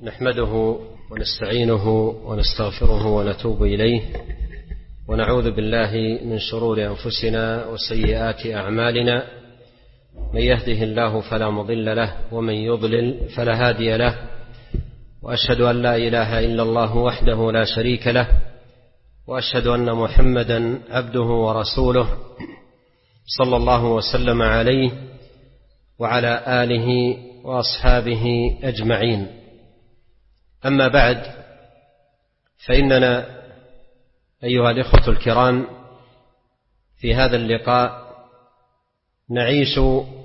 نحمده ونستعينه ونستغفره ونتوب إليه ونعوذ بالله من شرور أنفسنا وسيئات أعمالنا. من يهده الله فلا مضل له ومن يضلل فلا هادي له، وأشهد أن لا إله إلا الله وحده لا شريك له، وأشهد أن محمدا عبده ورسوله صلى الله وسلم عليه وعلى آله وأصحابه أجمعين. أما بعد، فإننا أيها الإخوة الكرام في هذا اللقاء نعيش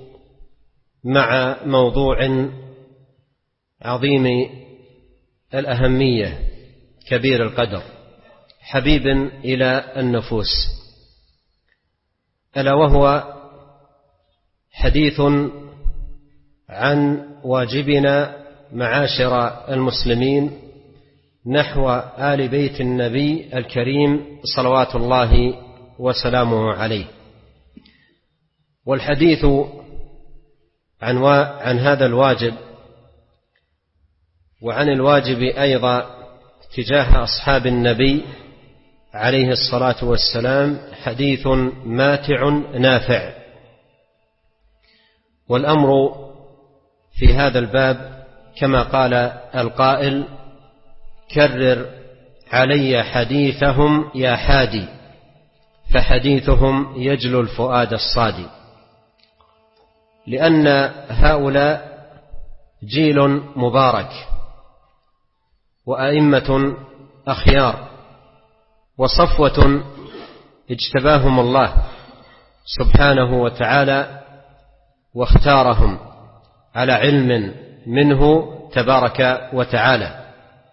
مع موضوع عظيم الأهمية كبير القدر حبيب إلى النفوس، ألا وهو حديث عن واجبنا معاشر المسلمين نحو آل بيت النبي الكريم صلوات الله وسلامه عليه. والحديث عن هذا الواجب وعن الواجب أيضا تجاه أصحاب النبي عليه الصلاة والسلام حديث ماتع نافع. والأمر في هذا الباب كما قال القائل: كرر علي حديثهم يا حادي، فحديثهم يجلو الفؤاد الصادي. لأن هؤلاء جيل مبارك وأئمة أخيار وصفوة اجتباهم الله سبحانه وتعالى واختارهم على علم منه تبارك وتعالى.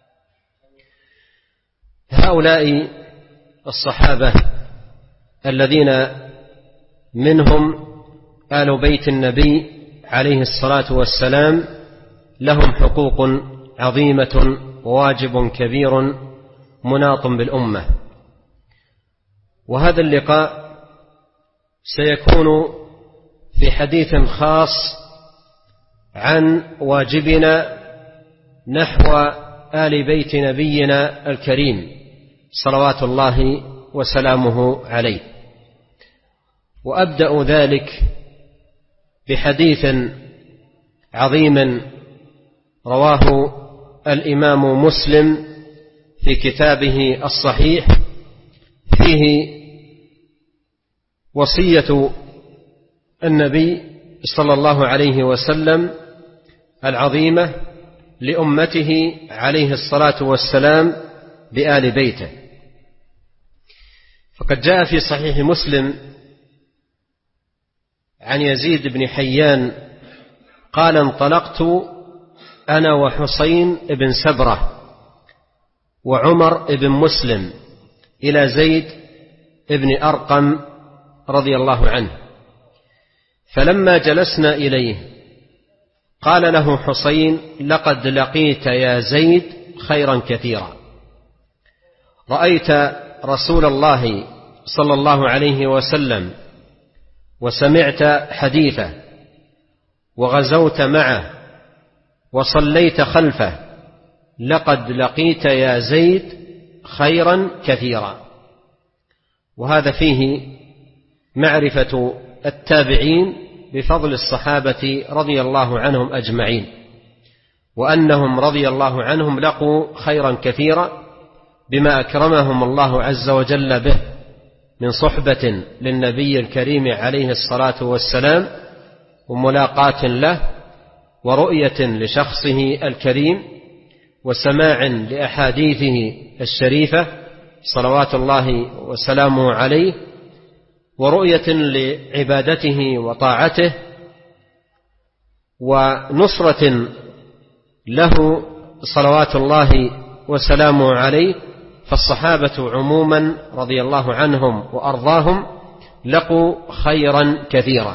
هؤلاء الصحابة الذين منهم آل بيت النبي عليه الصلاة والسلام لهم حقوق عظيمة وواجب كبير مناط بالأمة. وهذا اللقاء سيكون في حديث خاص عن واجبنا نحو آل بيت نبينا الكريم صلوات الله وسلامه عليه. وأبدأ ذلك بحديث عظيم رواه الإمام مسلم في كتابه الصحيح، فيه وصية النبي صلى الله عليه وسلم العظيمة لأمته عليه الصلاة والسلام بآل بيته. فقد جاء في صحيح مسلم عن يزيد بن حيان قال: انطلقت أنا وحسين بن سبرة وعمر بن مسلم إلى زيد بن أرقم رضي الله عنه، فلما جلسنا إليه قال له حسين: لقد لقيت يا زيد خيرا كثيرا، رأيت رسول الله صلى الله عليه وسلم وسمعت حديثه وغزوت معه وصليت خلفه، لقد لقيت يا زيد خيرا كثيرا. وهذا فيه معرفة التابعين بفضل الصحابة رضي الله عنهم أجمعين، وأنهم رضي الله عنهم لقوا خيرا كثيرا بما أكرمهم الله عز وجل به من صحبة للنبي الكريم عليه الصلاة والسلام وملاقاة له ورؤية لشخصه الكريم وسماع لأحاديثه الشريفة صلوات الله وسلامه عليه ورؤية لعبادته وطاعته ونصرة له صلوات الله وسلامه عليه. فالصحابة عموما رضي الله عنهم وأرضاهم لقوا خيرا كثيرا.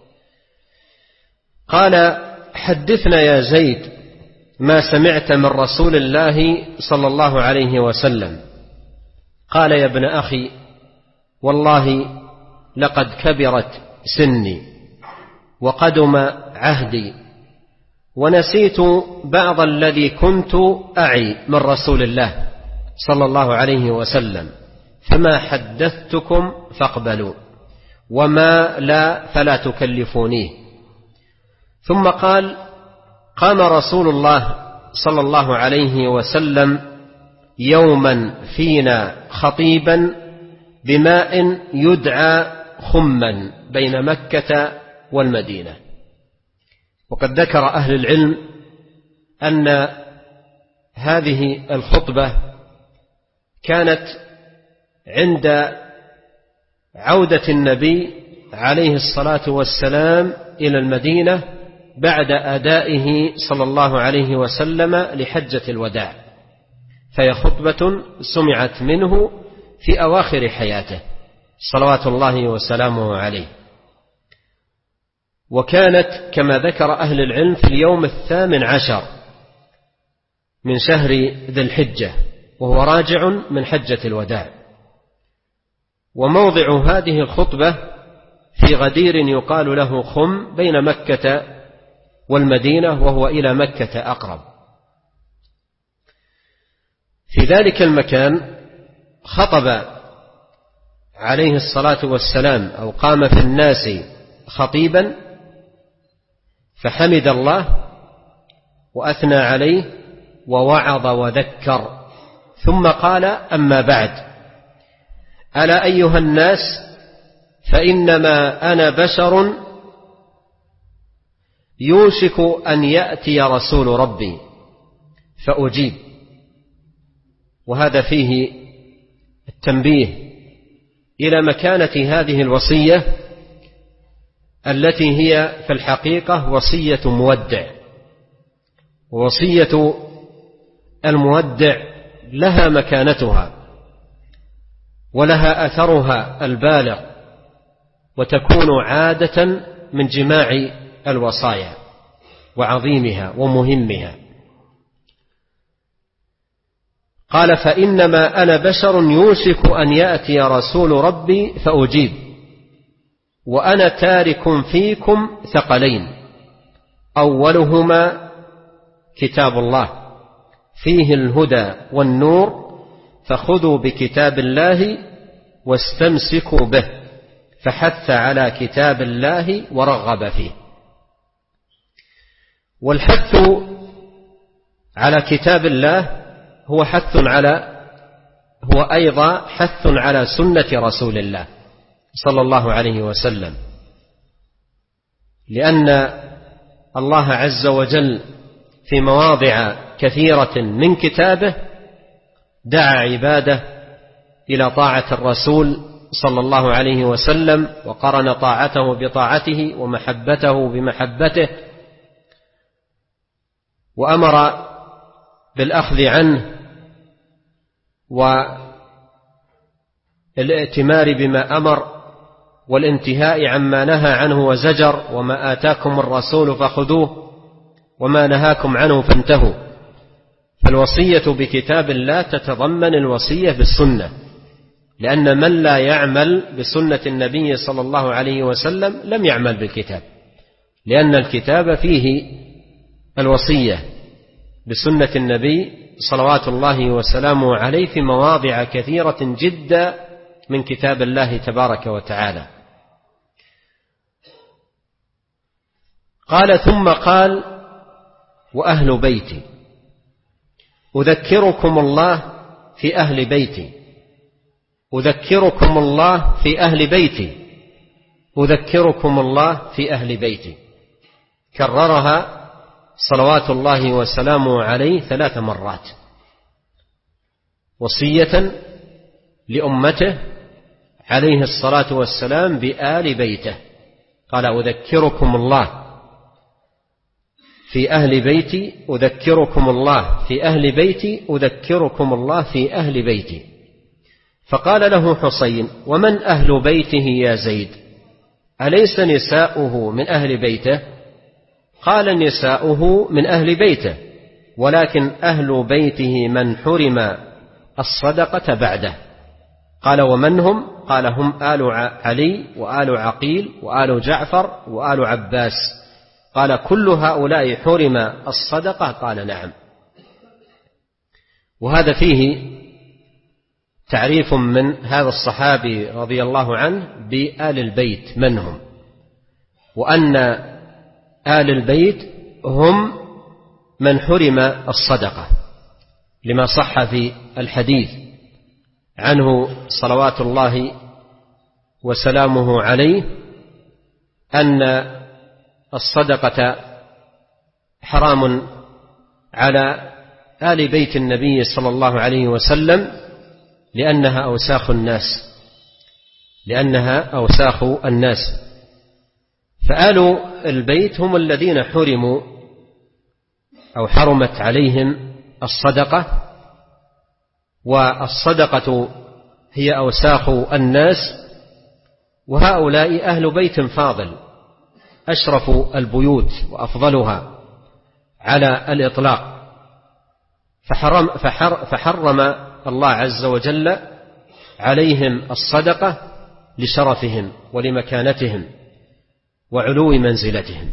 قال: حدثنا يا زيد ما سمعت من رسول الله صلى الله عليه وسلم. قال: يا ابن أخي، والله لقد كبرت سني وقدم عهدي ونسيت بعض الذي كنت أعي من رسول الله صلى الله عليه وسلم، فما حدثتكم فاقبلوا، وما لا فلا تكلفونيه. ثم قال: قام رسول الله صلى الله عليه وسلم يوما فينا خطيبا بماء يدعى خما بين مكة والمدينة. وقد ذكر أهل العلم أن هذه الخطبة كانت عند عودة النبي عليه الصلاة والسلام إلى المدينة بعد أدائه صلى الله عليه وسلم لحجة الوداع، فهي خطبة سمعت منه في أواخر حياته صلوات الله وسلامه عليه، وكانت كما ذكر أهل العلم في اليوم 18 من شهر ذي الحجة، وهو راجع من حجة الوداع. وموضع هذه الخطبة في غدير يقال له خم بين مكة والمدينة، وهو إلى مكة أقرب. في ذلك المكان خطب عليه الصلاة والسلام أو قام في الناس خطيبا، فحمد الله وأثنى عليه ووعظ وذكر، ثم قال: أما بعد، ألا أيها الناس، فإنما أنا بشر يوشك أن يأتي رسول ربي فأجيب. وهذا فيه التنبيه إلى مكانة هذه الوصية التي هي في الحقيقة وصية مودع. ووصية المودع لها مكانتها ولها أثرها البالغ، وتكون عادة من جماع الوصايا وعظيمها ومهمها. قال: فإنما أنا بشر يوشك أن يأتي رسول ربي فأجيب، وأنا تارك فيكم ثقلين، أولهما كتاب الله فيه الهدى والنور، فخذوا بكتاب الله واستمسكوا به، فحث على كتاب الله ورغب فيه. والحث على كتاب الله هو أيضا حث على سنة رسول الله صلى الله عليه وسلم، لأن الله عز وجل في مواضع كثيرة من كتابه دعا عباده إلى طاعة الرسول صلى الله عليه وسلم، وقرن طاعته بطاعته ومحبته بمحبته، وأمر بالأخذ عنه والائتمار بما أمر والانتهاء عما نهى عنه وزجر: وما آتاكم الرسول فخذوه وما نهاكم عنه فانتهوا. فالوصية بكتاب الله تتضمن الوصية بالسنة، لأن من لا يعمل بسنة النبي صلى الله عليه وسلم لم يعمل بالكتاب، لأن الكتاب فيه الوصية بسنة النبي صلوات الله وسلامه عليه في مواضع كثيرة جدا من كتاب الله تبارك وتعالى. قال: ثم قال: وأهل بيتي، أذكركم الله في أهل بيتي، أذكركم الله في أهل بيتي، أذكركم الله في أهل بيتي. كررها صلوات الله وسلامه عليه 3 مرات، وصية لأمته عليه الصلاة والسلام بآل بيته. قال: أذكركم الله في أهل بيتي، أذكركم الله في أهل بيتي، أذكركم الله في أهل بيتي. فقال له حسين: ومن أهل بيته يا زيد؟ أليس نساؤه من أهل بيته؟ قال: نساؤه من أهل بيته، ولكن أهل بيته من حرم الصدقة بعده. قال: ومن هم؟ قال: هم آل علي وآل عقيل وآل جعفر وآل عباس قال كل هؤلاء حرم الصدقة؟ قال نعم. وهذا فيه تعريف من هذا الصحابي رضي الله عنه بآل البيت من هم، وأن آل البيت هم من حرم الصدقة، لما صح في الحديث عنه صلوات الله وسلامه عليه أن الصدقة حرام على آل بيت النبي صلى الله عليه وسلم لأنها أوساخ الناس. فآل البيت هم الذين حرموا أو حرمت عليهم الصدقة، والصدقة هي أوساخ الناس، وهؤلاء أهل بيت فاضل أشرف البيوت وأفضلها على الإطلاق، فحرم الله عز وجل عليهم الصدقة لشرفهم ولمكانتهم وعلو منزلتهم.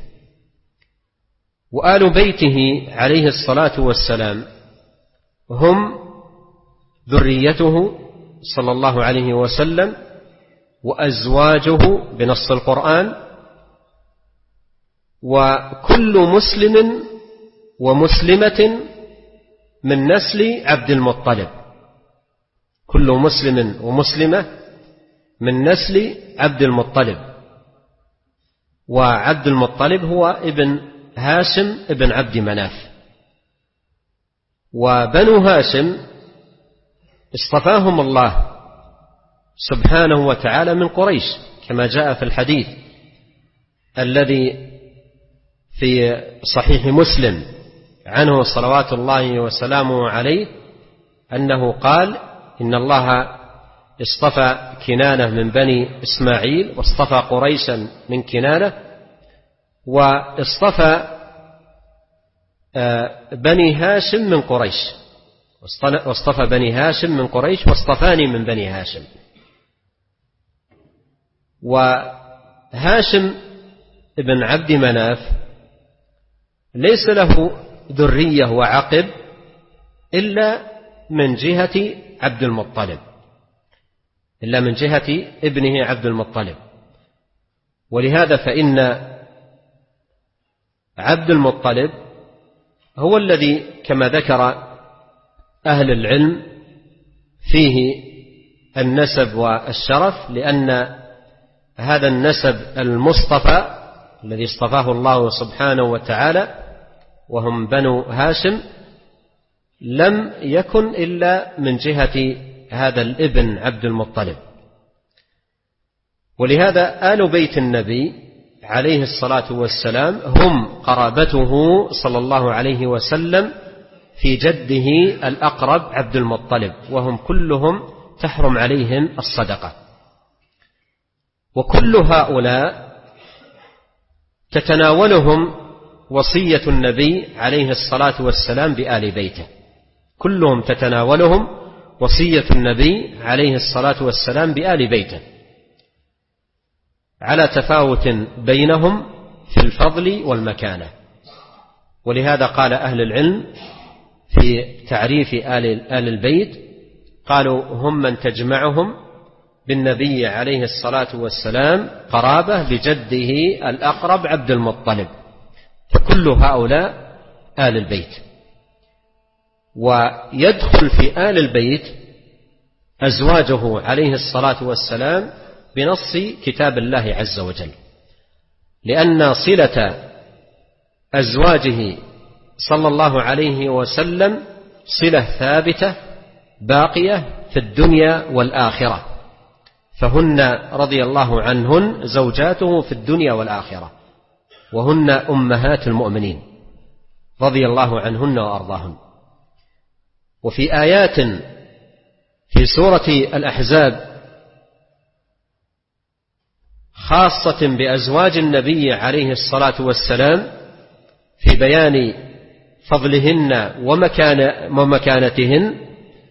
وآل بيته عليه الصلاة والسلام هم ذريته صلى الله عليه وسلم وأزواجه بنص القرآن، وكل مسلم ومسلمة من نسل عبد المطلب، كل مسلم ومسلمة من نسل عبد المطلب. وعبد المطلب هو ابن هاشم ابن عبد مناف، وبنو هاشم اصطفاهم الله سبحانه وتعالى من قريش، كما جاء في الحديث الذي في صحيح مسلم عنه صلوات الله وسلامه عليه أنه قال إن الله اصطفى كنانة من بني إسماعيل، واصطفى قريشا من كنانة، واصطفى بني هاشم من قريش، واصطفى بني هاشم من قريش، واصطفاني من بني هاشم. وهاشم ابن عبد مناف ليس له ذرية وعقب إلا من جهة عبد المطلب، إلا من جهة ابنه عبد المطلب. ولهذا فإن عبد المطلب هو الذي كما ذكر أهل العلم فيه النسب والشرف، لأن هذا النسب المصطفى الذي اصطفاه الله سبحانه وتعالى وهم بنو هاشم لم يكن إلا من جهة هذا الابن عبد المطلب. ولهذا آل بيت النبي عليه الصلاة والسلام هم قرابته صلى الله عليه وسلم في جده الأقرب عبد المطلب، وهم كلهم تحرم عليهم الصدقة. وكل هؤلاء تتناولهم وصية النبي عليه الصلاة والسلام بآل بيته، كلهم تتناولهم وصية النبي عليه الصلاة والسلام بآل بيته، على تفاوت بينهم في الفضل والمكانة. ولهذا قال أهل العلم في تعريف آل البيت، قالوا هم من تجمعهم بالنبي عليه الصلاة والسلام قرابة بجده الأقرب عبد المطلب، فكل هؤلاء آل البيت. ويدخل في آل البيت أزواجه عليه الصلاة والسلام بنص كتاب الله عز وجل، لأن صلة أزواجه صلى الله عليه وسلم صلة ثابتة باقية في الدنيا والآخرة، فهن رضي الله عنهن زوجاته في الدنيا والآخرة، وهن أمهات المؤمنين رضي الله عنهن وأرضاهن. وفي آيات في سورة الأحزاب خاصة بأزواج النبي عليه الصلاة والسلام في بيان فضلهن ومكانتهن،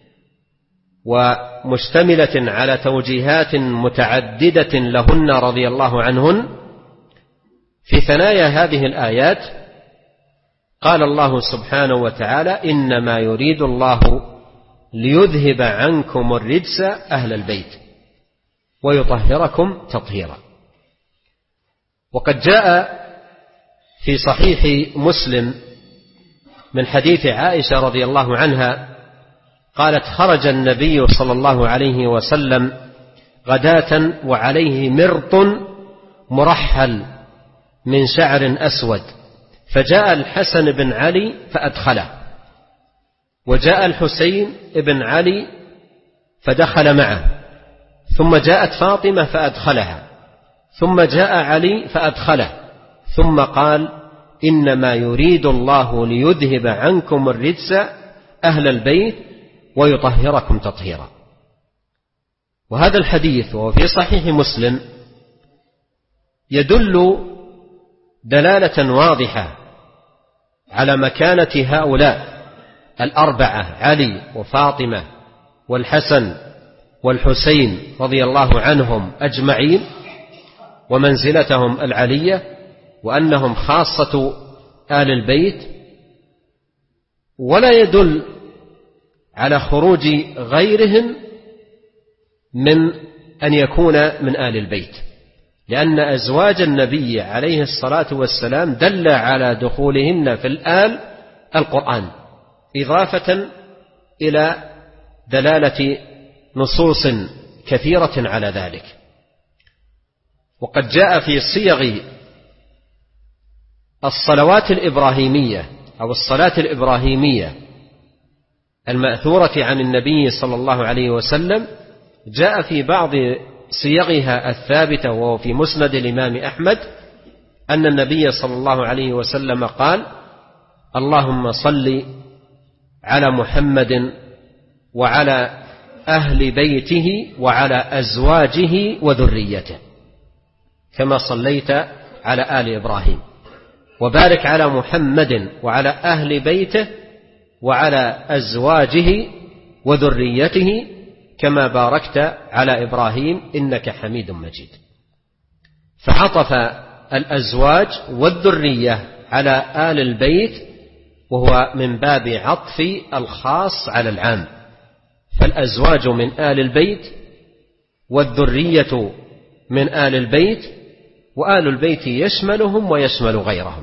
ومشتملة على توجيهات متعددة لهن رضي الله عنهن، في ثنايا هذه الآيات قال الله سبحانه وتعالى: إنما يريد الله ليذهب عنكم الرجس أهل البيت ويطهركم تطهيرا. وقد جاء في صحيح مسلم من حديث عائشة رضي الله عنها قالت: خرج النبي صلى الله عليه وسلم غداة وعليه مرط مرحل من شعر أسود، فجاء الحسن بن علي فأدخله، وجاء الحسين بن علي فدخل معه، ثم جاءت فاطمة فأدخلها، ثم جاء علي فأدخله، ثم قال: إنما يريد الله ليذهب عنكم الرجس أهل البيت ويطهركم تطهيرا. وهذا الحديث وهو في صحيح مسلم يدل دلالة واضحة على مكانة هؤلاء الأربعة: علي وفاطمة والحسن والحسين رضي الله عنهم أجمعين، ومنزلتهم العلية، وأنهم خاصة آل البيت، ولا يدل على خروج غيرهم من أن يكون من آل البيت، لأن أزواج النبي عليه الصلاة والسلام دل على دخولهن في الآل القرآن، إضافة إلى دلالة نصوص كثيرة على ذلك. وقد جاء في صيغ الصلوات الإبراهيمية أو الصلاة الإبراهيمية المأثورة عن النبي صلى الله عليه وسلم، جاء في بعض صيغها الثابتة وهو في مسند الإمام أحمد أن النبي صلى الله عليه وسلم قال: اللهم صل على محمد وعلى أهل بيته وعلى أزواجه وذريته كما صليت على آل إبراهيم، وبارك على محمد وعلى أهل بيته وعلى أزواجه وذريته كما باركت على إبراهيم إنك حميد مجيد. فعطف الأزواج والذرية على آل البيت، وهو من باب عطف الخاص على العام، فالأزواج من آل البيت والذرية من آل البيت، وآل البيت يشملهم ويشمل غيرهم.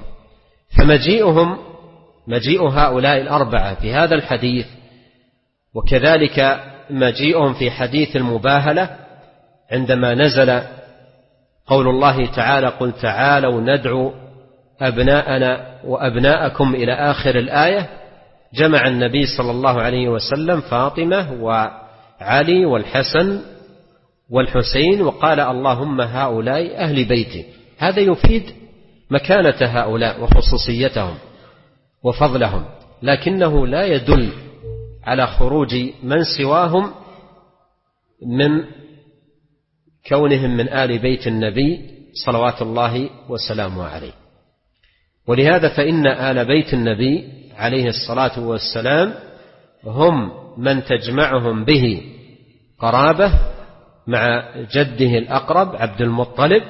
مجيء هؤلاء الأربعة في هذا الحديث، وكذلك مجيئهم في حديث المباهلة عندما نزل قول الله تعالى: قل تعالوا ندعو أبناءنا وأبناءكم إلى آخر الآية، جمع النبي صلى الله عليه وسلم فاطمة وعلي والحسن والحسين وقال: اللهم هؤلاء أهل بيتي. هذا يفيد مكانة هؤلاء وخصوصيتهم وفضلهم، لكنه لا يدل على خروج من سواهم من كونهم من آل بيت النبي صلوات الله وسلامه عليه. ولهذا فإن آل بيت النبي عليه الصلاة والسلام هم من تجمعهم به قرابة مع جده الأقرب عبد المطلب.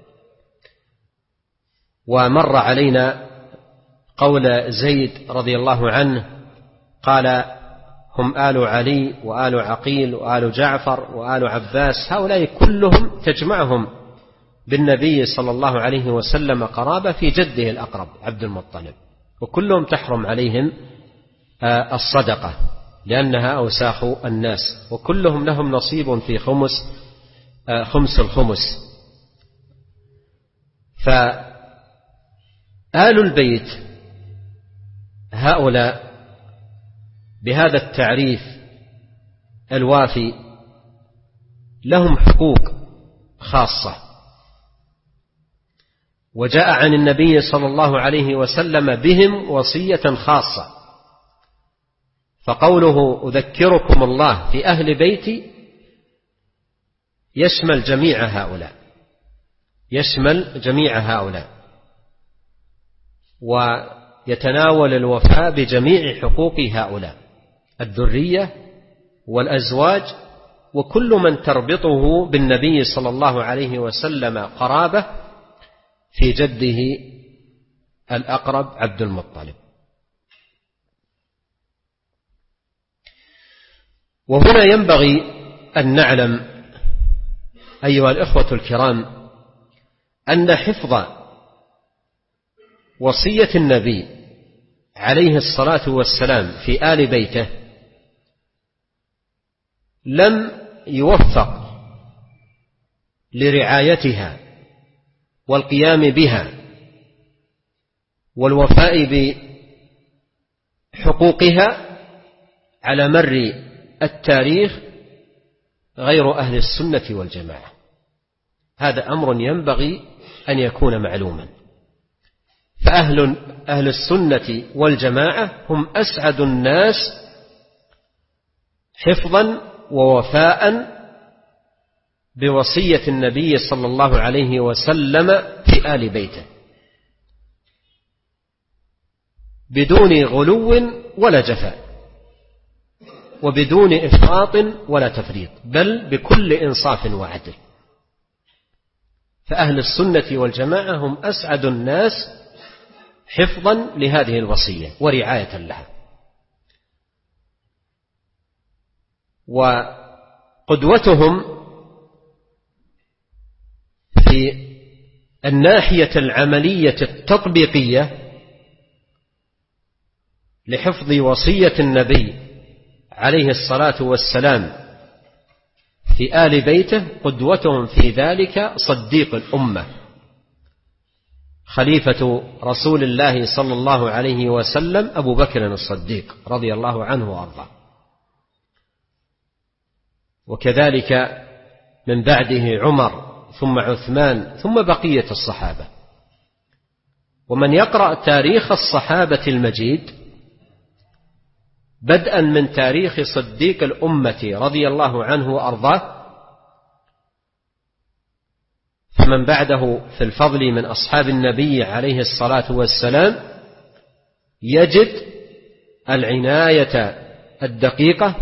ومر علينا قول زيد رضي الله عنه قال: هم آل علي وآل عقيل وآل جعفر وآل عباس، هؤلاء كلهم تجمعهم بالنبي صلى الله عليه وسلم قرابة في جده الأقرب عبد المطلب، وكلهم تحرم عليهم الصدقة لأنها أوساخ الناس، وكلهم لهم نصيب في خمس الخمس. فآل البيت هؤلاء بهذا التعريف الوافي لهم حقوق خاصة، وجاء عن النبي صلى الله عليه وسلم بهم وصية خاصة، فقوله أذكركم الله في أهل بيتي يشمل جميع هؤلاء ويتناول الوفاء بجميع حقوق هؤلاء: الذرية والأزواج وكل من تربطه بالنبي صلى الله عليه وسلم قرابة في جده الأقرب عبد المطلب. وهنا ينبغي أن نعلم أيها الإخوة الكرام أن حفظ وصية النبي عليه الصلاة والسلام في آل بيته لم يوفق لرعايتها والقيام بها والوفاء بحقوقها على مر التاريخ غير أهل السنة والجماعة. هذا أمر ينبغي أن يكون معلوما. فأهل السنة والجماعة هم أسعد الناس حفظا ووفاء بوصية النبي صلى الله عليه وسلم في آل بيته بدون غلو ولا جفاء وبدون إفراط ولا تفريط، بل بكل إنصاف وعدل. فأهل السنة والجماعة هم أسعد الناس حفظا لهذه الوصية ورعاية لها. وقدوتهم في الناحية العملية التطبيقية لحفظ وصية النبي عليه الصلاة والسلام في آل بيته قدوتهم في ذلك صديق الأمة خليفة رسول الله صلى الله عليه وسلم أبو بكر الصديق رضي الله عنه وأرضاه، وكذلك من بعده عمر ثم عثمان ثم بقية الصحابة. ومن يقرأ تاريخ الصحابة المجيد بدءا من تاريخ صديق الأمة رضي الله عنه وأرضاه فمن بعده في الفضل من أصحاب النبي عليه الصلاة والسلام يجد العناية الدقيقة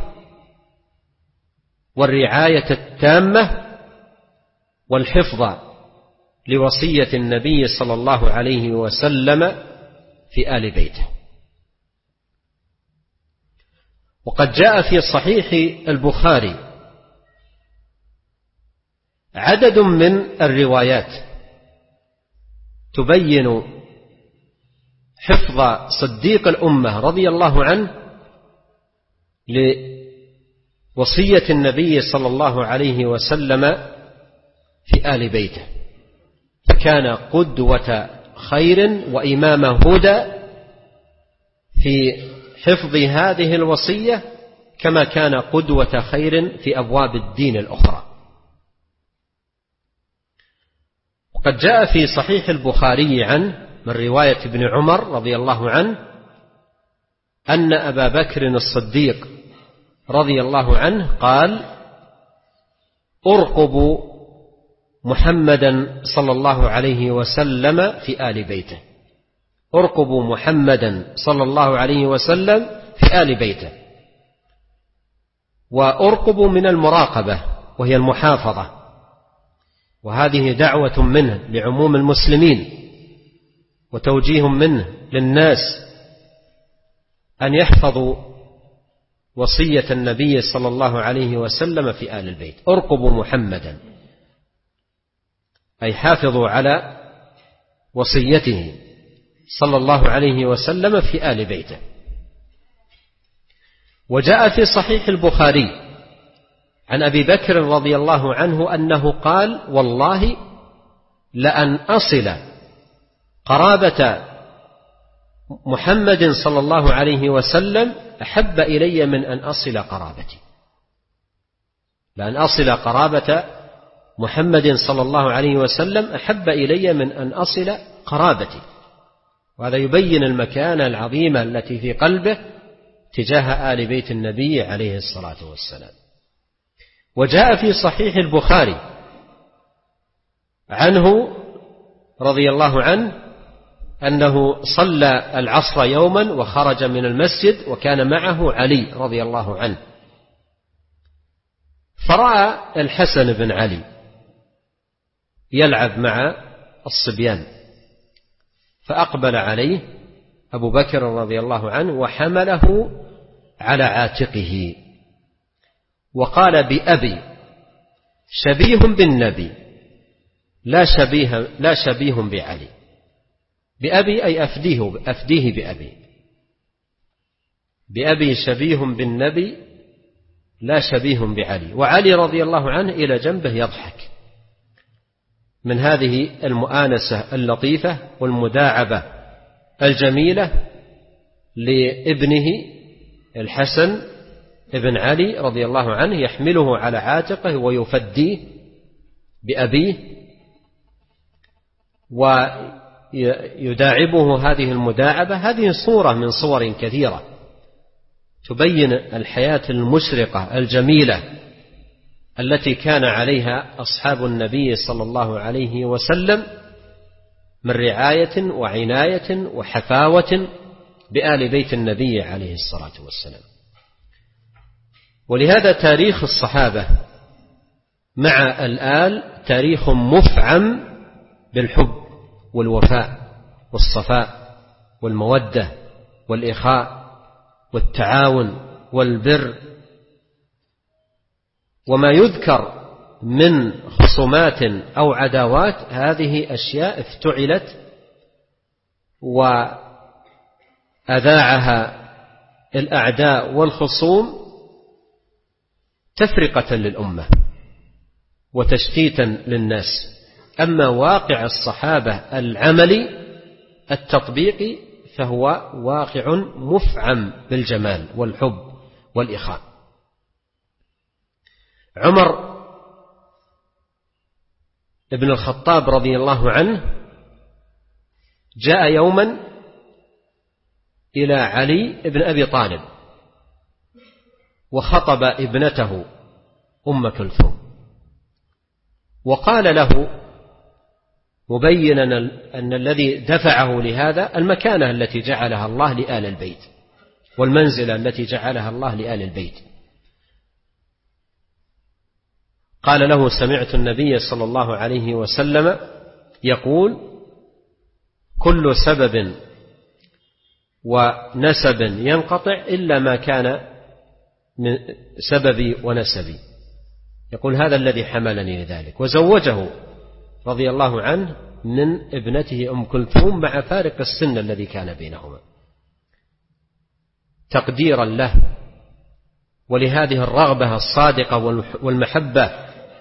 والرعاية التامة والحفظ لوصية النبي صلى الله عليه وسلم في آل بيته. وقد جاء في صحيح البخاري عدد من الروايات تبين حفظ صديق الأمة رضي الله عنه لوصية النبي صلى الله عليه وسلم في آل بيته، فكان قدوة خير وإمام هدى في حفظ هذه الوصية كما كان قدوة خير في أبواب الدين الأخرى. وقد جاء في صحيح البخاري عنه من رواية ابن عمر رضي الله عنه أن أبا بكر الصديق رضي الله عنه قال: أرقب محمدا صلى الله عليه وسلم في آل بيته، أرقب محمدا صلى الله عليه وسلم في آل بيته. وأرقب من المراقبة وهي المحافظة، وهذه دعوة منه لعموم المسلمين وتوجيه منه للناس أن يحفظوا وصية النبي صلى الله عليه وسلم في آل البيت. أرقبوا محمدا أي حافظوا على وصيته صلى الله عليه وسلم في آل بيته. وجاء في صحيح البخاري عن أبي بكر رضي الله عنه أنه قال: والله لأن أصل قرابة محمد صلى الله عليه وسلم أحب إلي من أن أصل قرابتي. لأن أصل قرابة محمد صلى الله عليه وسلم أحب إلي من أن أصل قرابتي. وهذا يبين المكانة العظيمة التي في قلبه تجاه آل بيت النبي عليه الصلاة والسلام. وجاء في صحيح البخاري عنه رضي الله عنه أنه صلى العصر يوما وخرج من المسجد وكان معه علي رضي الله عنه، فرأى الحسن بن علي يلعب مع الصبيان فأقبل عليه أبو بكر رضي الله عنه وحمله على عاتقه وقال: بأبي شبيه بالنبي لا شبيه بعلي. بأبي أي أفديه بأبي. بأبي شبيه بالنبي لا شبيه بعلي. وعلي رضي الله عنه إلى جنبه يضحك من هذه المؤانسة اللطيفة والمداعبة الجميلة لابنه الحسن ابن علي رضي الله عنه، يحمله على عاتقه ويفديه بأبيه ويداعبه هذه المداعبة. هذه صورة من صور كثيرة تبين الحياة المشرقة الجميلة التي كان عليها أصحاب النبي صلى الله عليه وسلم من رعاية وعناية وحفاوة بآل بيت النبي عليه الصلاة والسلام. ولهذا تاريخ الصحابة مع الآل تاريخ مفعم بالحب والوفاء والصفاء والمودة والإخاء والتعاون والبر. وما يذكر من خصومات أو عداوات هذه أشياء افتعلت وأذاعها الأعداء والخصوم تفرقة للأمة وتشتيتا للناس. أما واقع الصحابة العملي التطبيقي فهو واقع مفعم بالجمال والحب والإخاء. عمر ابن الخطاب رضي الله عنه جاء يوما إلى علي ابن أبي طالب وخطب ابنته أم كلثوم، وقال له مبينا أن الذي دفعه لهذا المكانة التي جعلها الله لآل البيت والمنزلة التي جعلها الله لآل البيت. قال له: سمعت النبي صلى الله عليه وسلم يقول: كل سبب ونسب ينقطع إلا ما كان من سببي ونسبي. يقول: هذا الذي حملني لذلك. وزوجه رضي الله عنه من ابنته أم كلثوم مع فارق السن الذي كان بينهما تقديرا له ولهذه الرغبة الصادقة والمحبة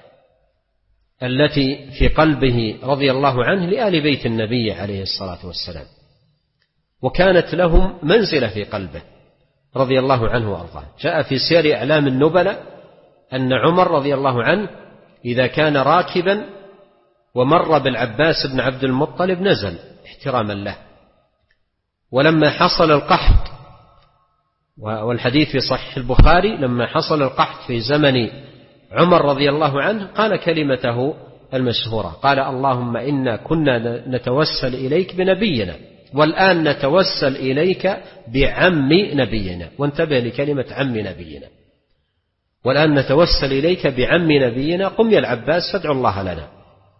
التي في قلبه رضي الله عنه لآل بيت النبي عليه الصلاة والسلام. وكانت لهم منزلة في قلبه رضي الله عنه وأرضاه. جاء في سير أعلام النبلاء أن عمر رضي الله عنه إذا كان راكبا ومر بالعباس بن عبد المطلب نزل احتراما له. ولما حصل القحط، والحديث في صحيح البخاري، لما حصل القحط في زمن عمر رضي الله عنه قال كلمته المشهورة، قال: اللهم إنا كنا نتوسل إليك بنبينا والآن نتوسل إليك بعم نبينا. وانتبه لكلمة عم نبينا. والآن نتوسل إليك بعم نبينا، قم يا العباس فادعو الله لنا.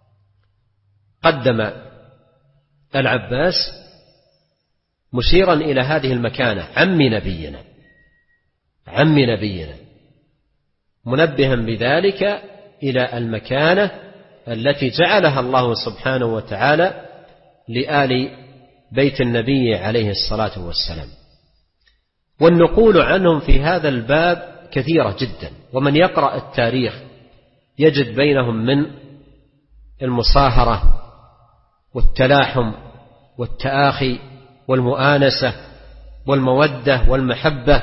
قدم العباس مشيرا إلى هذه المكانة: عم نبينا، عم نبينا، منبها بذلك إلى المكانة التي جعلها الله سبحانه وتعالى لآل بيت النبي عليه الصلاة والسلام. والنقول عنهم في هذا الباب كثيرة جدا، ومن يقرأ التاريخ يجد بينهم من المصاهرة والتلاحم والتآخي والمؤانسة والمودة والمحبة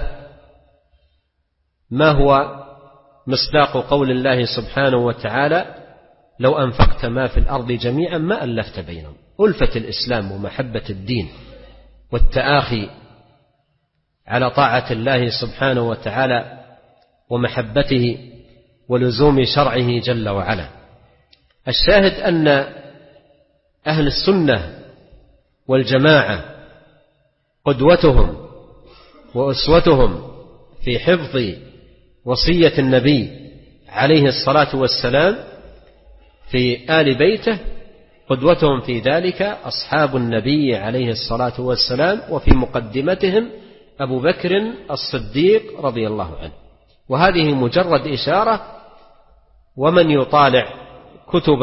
ما هو مصداق قول الله سبحانه وتعالى: لو أنفقت ما في الأرض جميعا ما ألفت بينهم. ألفة الإسلام ومحبة الدين والتآخي على طاعة الله سبحانه وتعالى ومحبته ولزوم شرعه جل وعلا. الشاهد أن أهل السنة والجماعة قدوتهم وأسوتهم في حفظ وصية النبي عليه الصلاة والسلام في آل بيته قدوتهم في ذلك أصحاب النبي عليه الصلاة والسلام، وفي مقدمتهم أبو بكر الصديق رضي الله عنه. وهذه مجرد إشارة، ومن يطالع كتب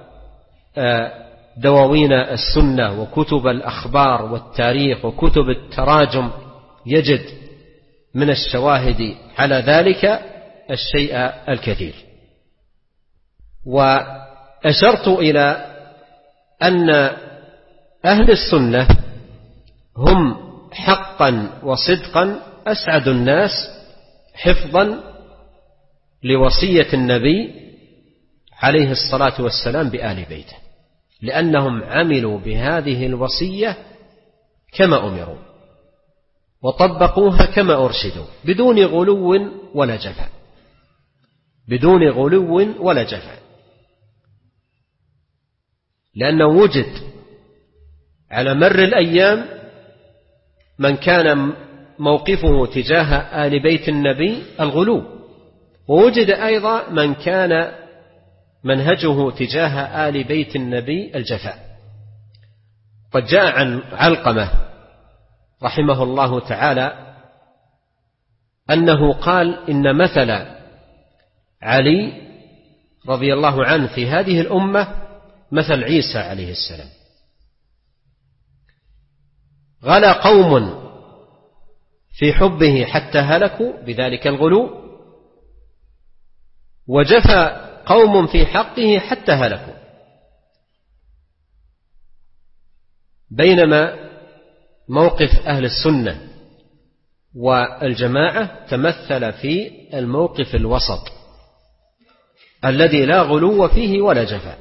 دواوين السنة وكتب الأخبار والتاريخ وكتب التراجم يجد من الشواهد على ذلك الشيء الكثير. وأشرت إلى أن أهل السنة هم حقا وصدقا أسعد الناس حفظا لوصية النبي عليه الصلاة والسلام بآل بيته، لأنهم عملوا بهذه الوصية كما أمروا وطبقوها كما أرشدوا بدون غلو ولا جفاء، بدون غلو ولا جفاء. لأنه وجد على مر الأيام من كان موقفه تجاه آل بيت النبي الغلو، ووجد أيضا من كان منهجه تجاه آل بيت النبي الجفاء. قد جاء عن علقمة رحمه الله تعالى أنه قال إن مثل علي رضي الله عنه في هذه الأمة مثل عيسى عليه السلام. غلا قوم في حبه حتى هلكوا بذلك الغلو، وجفى قوم في حقه حتى هلكوا. بينما موقف أهل السنة والجماعة تمثل في الموقف الوسط الذي لا غلو فيه ولا جفاء.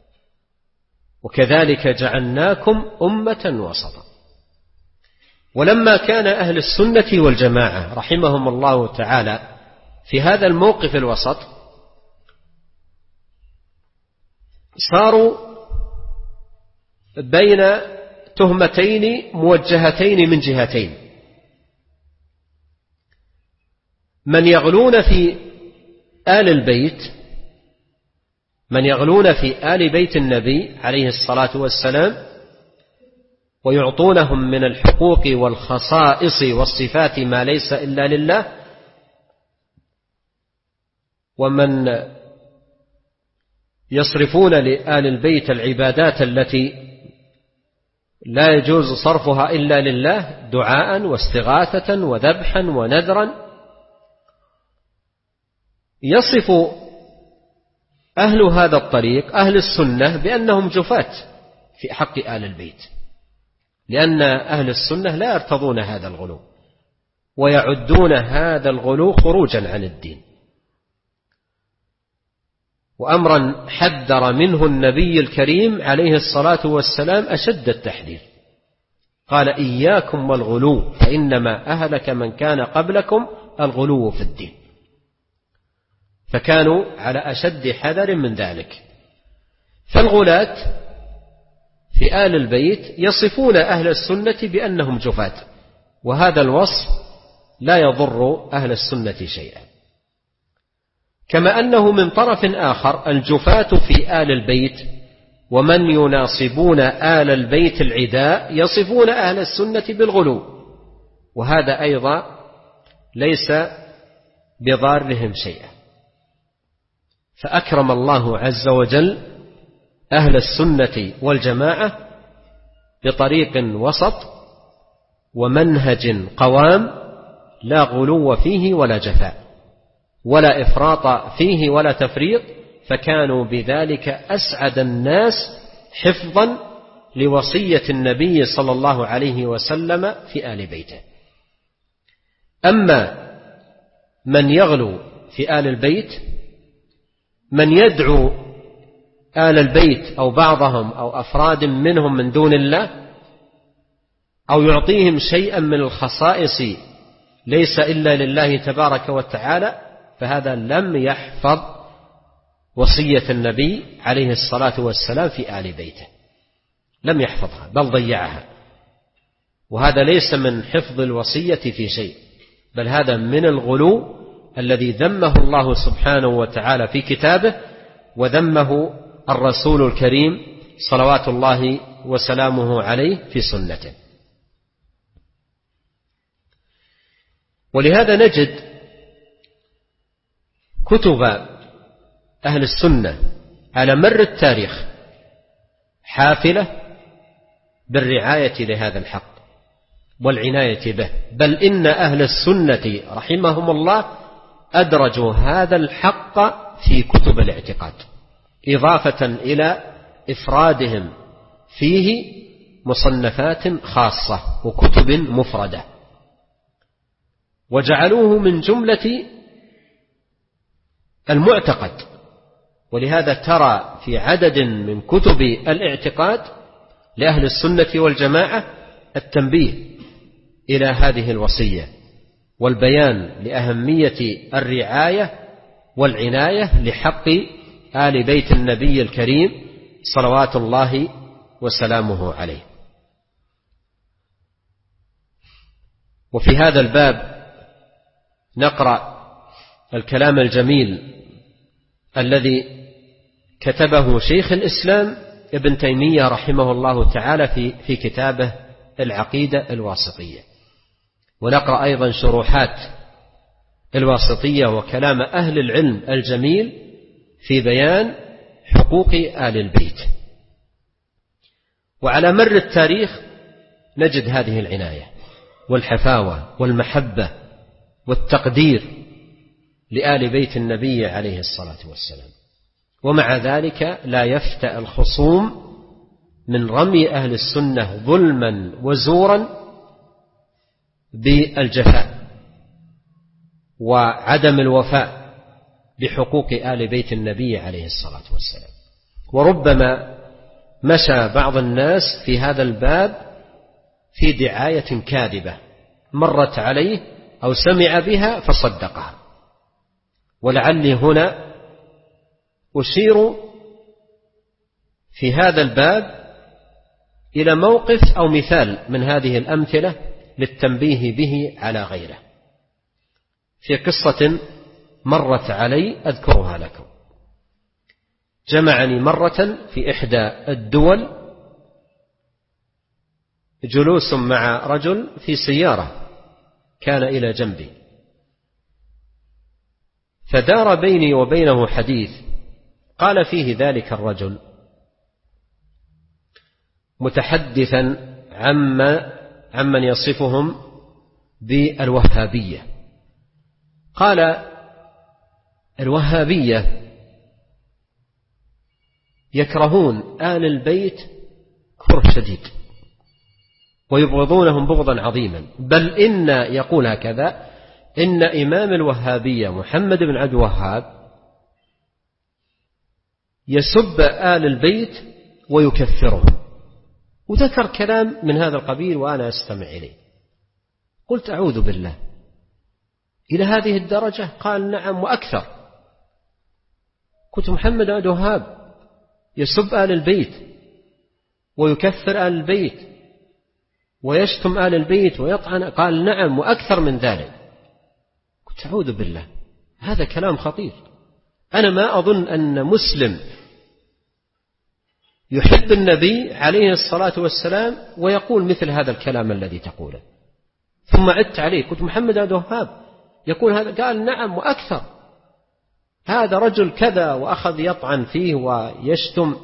وكذلك جعلناكم أمة وسطا. ولما كان أهل السنة والجماعة رحمهم الله تعالى في هذا الموقف الوسط، صاروا بين تهمتين موجهتين من جهتين: من يغلون في آل البيت، من يغلون في آل بيت النبي عليه الصلاة والسلام ويعطونهم من الحقوق والخصائص والصفات ما ليس إلا لله، ومن يصرفون لآل البيت العبادات التي لا يجوز صرفها إلا لله دعاء واستغاثة وذبحا ونذرا. يصف أهل هذا الطريق أهل السنة بأنهم جفاة في حق آل البيت، لأن أهل السنة لا يرتضون هذا الغلو ويعدون هذا الغلو خروجا عن الدين، وأمرا حذر منه النبي الكريم عليه الصلاة والسلام أشد التحذير. قال: إياكم والغلو فإنما أهلك من كان قبلكم الغلو في الدين. فكانوا على أشد حذر من ذلك. فالغلاة في آل البيت يصفون أهل السنة بأنهم جفاة، وهذا الوصف لا يضر أهل السنة شيئا. كما أنه من طرف آخر الجفاة في آل البيت ومن يناصبون آل البيت العداء يصفون أهل السنة بالغلو، وهذا أيضا ليس بضارهم شيئا. فأكرم الله عز وجل أهل السنة والجماعة بطريق وسط ومنهج قوام لا غلو فيه ولا جفاء ولا إفراط فيه ولا تفريط، فكانوا بذلك أسعد الناس حفظا لوصية النبي صلى الله عليه وسلم في آل بيته. أما من يغلو في آل البيت، من يدعو آل البيت أو بعضهم أو أفراد منهم من دون الله، أو يعطيهم شيئا من الخصائص ليس إلا لله تبارك وتعالى، فهذا لم يحفظ وصية النبي عليه الصلاة والسلام في آل بيته، لم يحفظها بل ضيعها. وهذا ليس من حفظ الوصية في شيء، بل هذا من الغلو الذي ذمه الله سبحانه وتعالى في كتابه وذمه الرسول الكريم صلوات الله وسلامه عليه في سنته. ولهذا نجد كتب أهل السنة على مر التاريخ حافلة بالرعاية لهذا الحق والعناية به، بل إن أهل السنة رحمهم الله أدرجوا هذا الحق في كتب الاعتقاد، إضافة إلى إفرادهم فيه مصنفات خاصة وكتب مفردة، وجعلوه من جملة المعتقد. ولهذا ترى في عدد من كتب الاعتقاد لأهل السنة والجماعة التنبيه إلى هذه الوصية والبيان لأهمية الرعاية والعناية لحق آل بيت النبي الكريم صلوات الله وسلامه عليه. وفي هذا الباب نقرأ الكلام الجميل الذي كتبه شيخ الإسلام ابن تيمية رحمه الله تعالى في كتابه العقيدة الواسطية، ونقرأ أيضا شروحات الواسطية وكلام أهل العلم الجميل في بيان حقوق آل البيت. وعلى مر التاريخ نجد هذه العناية والحفاوة والمحبة والتقدير لآل بيت النبي عليه الصلاة والسلام، ومع ذلك لا يفتأ الخصوم من رمي أهل السنة ظلما وزورا بالجفاء وعدم الوفاء بحقوق آل بيت النبي عليه الصلاة والسلام. وربما مشى بعض الناس في هذا الباب في دعاية كاذبة مرت عليه أو سمع بها فصدقها. ولعلي هنا أشير في هذا الباب إلى موقف أو مثال من هذه الأمثلة للتنبيه به على غيره، في قصة مرت علي أذكرها لكم. جمعني مرة في إحدى الدول جلوس مع رجل في سيارة كان إلى جنبي، فدار بيني وبينه حديث قال فيه ذلك الرجل متحدثا عمن يصفهم بالوهابية، قال الوهابية يكرهون آل البيت كره شديد ويبغضونهم بغضا عظيما، بل إن يقول هكذا إن إمام الوهابية محمد بن عبد الوهاب يسب آل البيت ويكفرهم، وذكر كلام من هذا القبيل وأنا أستمع إليه. قلت أعوذ بالله، إلى هذه الدرجة؟ قال نعم وأكثر. قلت محمد بن عبد الوهاب يسب آل البيت ويكفر آل البيت ويشتم آل البيت ويطعن؟ قال نعم وأكثر من ذلك. قلت أعوذ بالله، هذا كلام خطير. أنا ما أظن أن مسلم يحب النبي عليه الصلاة والسلام ويقول مثل هذا الكلام الذي تقوله. ثم عدت عليه قلت محمد بن عبد الوهاب يقول هذا؟ قال نعم وأكثر. هذا رجل كذا، وأخذ يطعن فيه ويشتم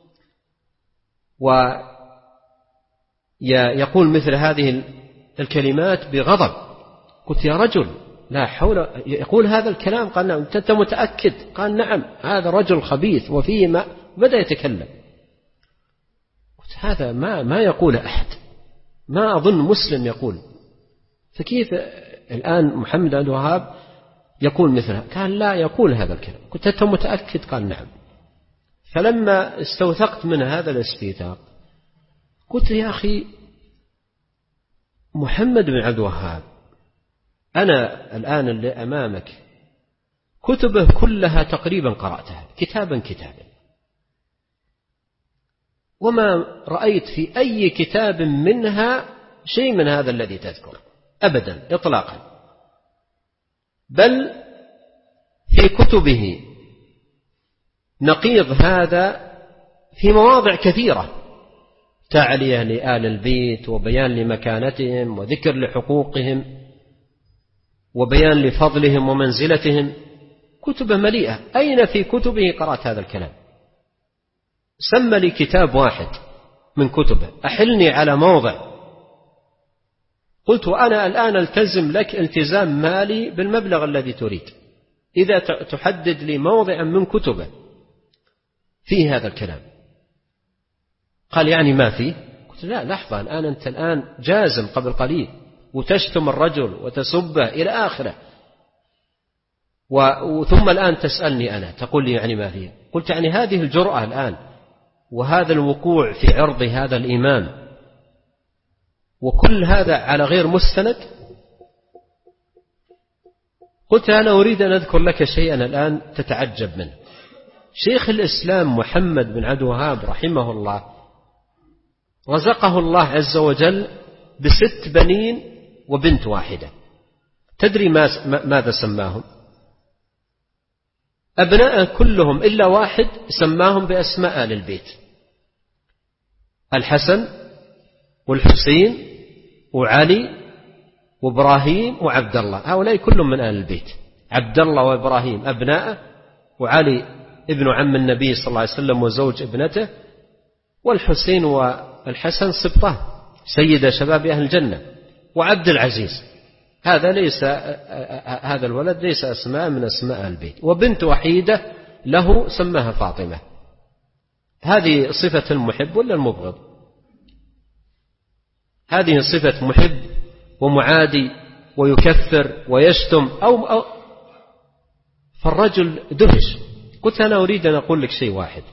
ويقول مثل هذه الكلمات بغضب. قلت يا رجل لا حول، يقول هذا الكلام؟ قال نعم. أنت متأكد؟ قال نعم، هذا رجل خبيث وفيه ما. بدأ يتكلم. قلت هذا ما يقول أحد، ما أظن مسلم يقول، فكيف الآن محمد بن عبد الوهاب يقول مثلها؟ قال لا يقول هذا الكلام. قلت أنت متأكد؟ قال نعم. فلما استوثقت من هذا الاستيثاق قلت يا أخي محمد بن عبد الوهاب أنا الآن اللي أمامك كتبه كلها تقريبا قرأتها كتابا كتابا، وما رأيت في أي كتاب منها شيء من هذا الذي تذكر أبدا إطلاقا، بل في كتبه نقيض هذا في مواضع كثيرة، تعلية لآل البيت وبيان لمكانتهم وذكر لحقوقهم وبيان لفضلهم ومنزلتهم، كتب مليئة. أين في كتبه قرأت هذا الكلام؟ سمى لي كتاب واحد من كتبه، أحلني على موضع قلت أنا الآن التزم لك التزام مالي بالمبلغ الذي تريد إذا تحدد لي موضعا من كتبه فيه هذا الكلام. قال يعني ما فيه؟ قلت لا لحظة، أنت الآن جازم قبل قليل وتشتم الرجل وتسبه إلى آخره، ثم الآن تسألني أنا تقول لي يعني ما فيه؟ قلت يعني هذه الجرأة الآن وهذا الوقوع في عرض هذا الإمام وكل هذا على غير مستند. قلت أنا أريد أن أذكر لك شيئا الآن تتعجب منه. شيخ الإسلام محمد بن عبد الوهاب رحمه الله رزقه الله عز وجل ب6 بنين وبنت واحدة. تدري ماذا سماهم؟ أبناء كلهم إلا واحد سماهم بأسماء آل البيت: الحسن والحسين وعلي وإبراهيم وعبد الله. هؤلاء كلهم من آل البيت. عبد الله وإبراهيم أبناءه، وعلي ابن عم النبي صلى الله عليه وسلم وزوج ابنته، والحسين والحسن سبطاه سيد شباب أهل الجنة، وعبد العزيز. هذا الولد ليس أسماء من أسماء البيت. وبنت وحيدة له سماها فاطمة. هذه صفة المحب ولا المبغض؟ هذه صفة محب ومعادي ويكفر ويشتم أو فالرجل دهش. قلت أنا أريد أن أقول لك شيء واحد: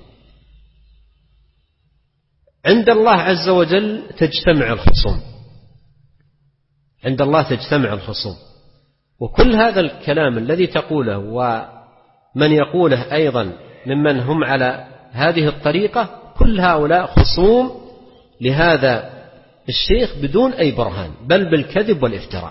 عند الله عز وجل تجتمع الخصوم، عند الله تجتمع الخصوم. وكل هذا الكلام الذي تقوله ومن يقوله أيضا ممن هم على هذه الطريقة، كل هؤلاء خصوم لهذا الشيخ بدون أي برهان، بل بالكذب والافتراء.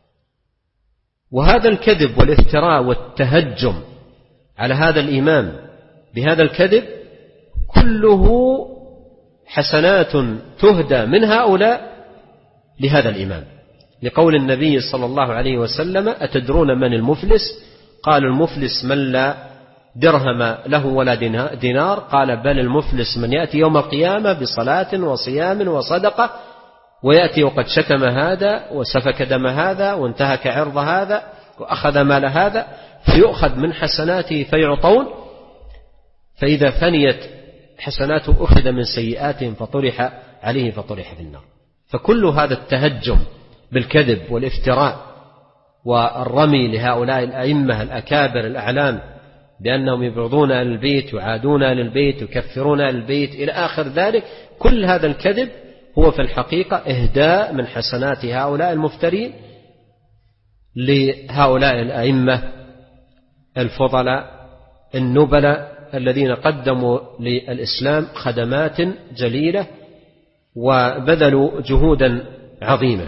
وهذا الكذب والافتراء والتهجم على هذا الإمام بهذا الكذب كله حسنات تهدى من هؤلاء لهذا الإمام، لقول النبي صلى الله عليه وسلم: أتدرون من المفلس؟ قال: المفلس من لا درهم له ولا دينار. قال: بل المفلس من يأتي يوم القيامة بصلاة وصيام وصدقة، ويأتي وقد شتم هذا وسفك دم هذا وانتهك عرض هذا وأخذ مال هذا، فيؤخذ من حسناته فيعطون، فإذا فنيت حسناته أخذ من سيئاتهم فطرح عليه فطرح في النار. فكل هذا التهجم بالكذب والافتراء والرمي لهؤلاء الأئمة الأكابر الأعلام بأنهم يبغضون أهل البيت، يعادون أهل البيت، يكفرون أهل البيت إلى آخر ذلك، كل هذا الكذب هو في الحقيقة إهداء من حسنات هؤلاء المفترين لهؤلاء الأئمة الفضلاء النبلاء الذين قدموا للإسلام خدمات جليلة وبذلوا جهودا عظيمة.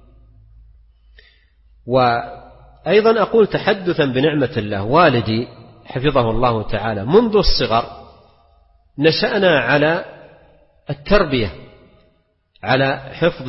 وأيضا أقول تحدثا بنعمة الله، والدي حفظه الله تعالى منذ الصغر نشأنا على التربية، على حفظ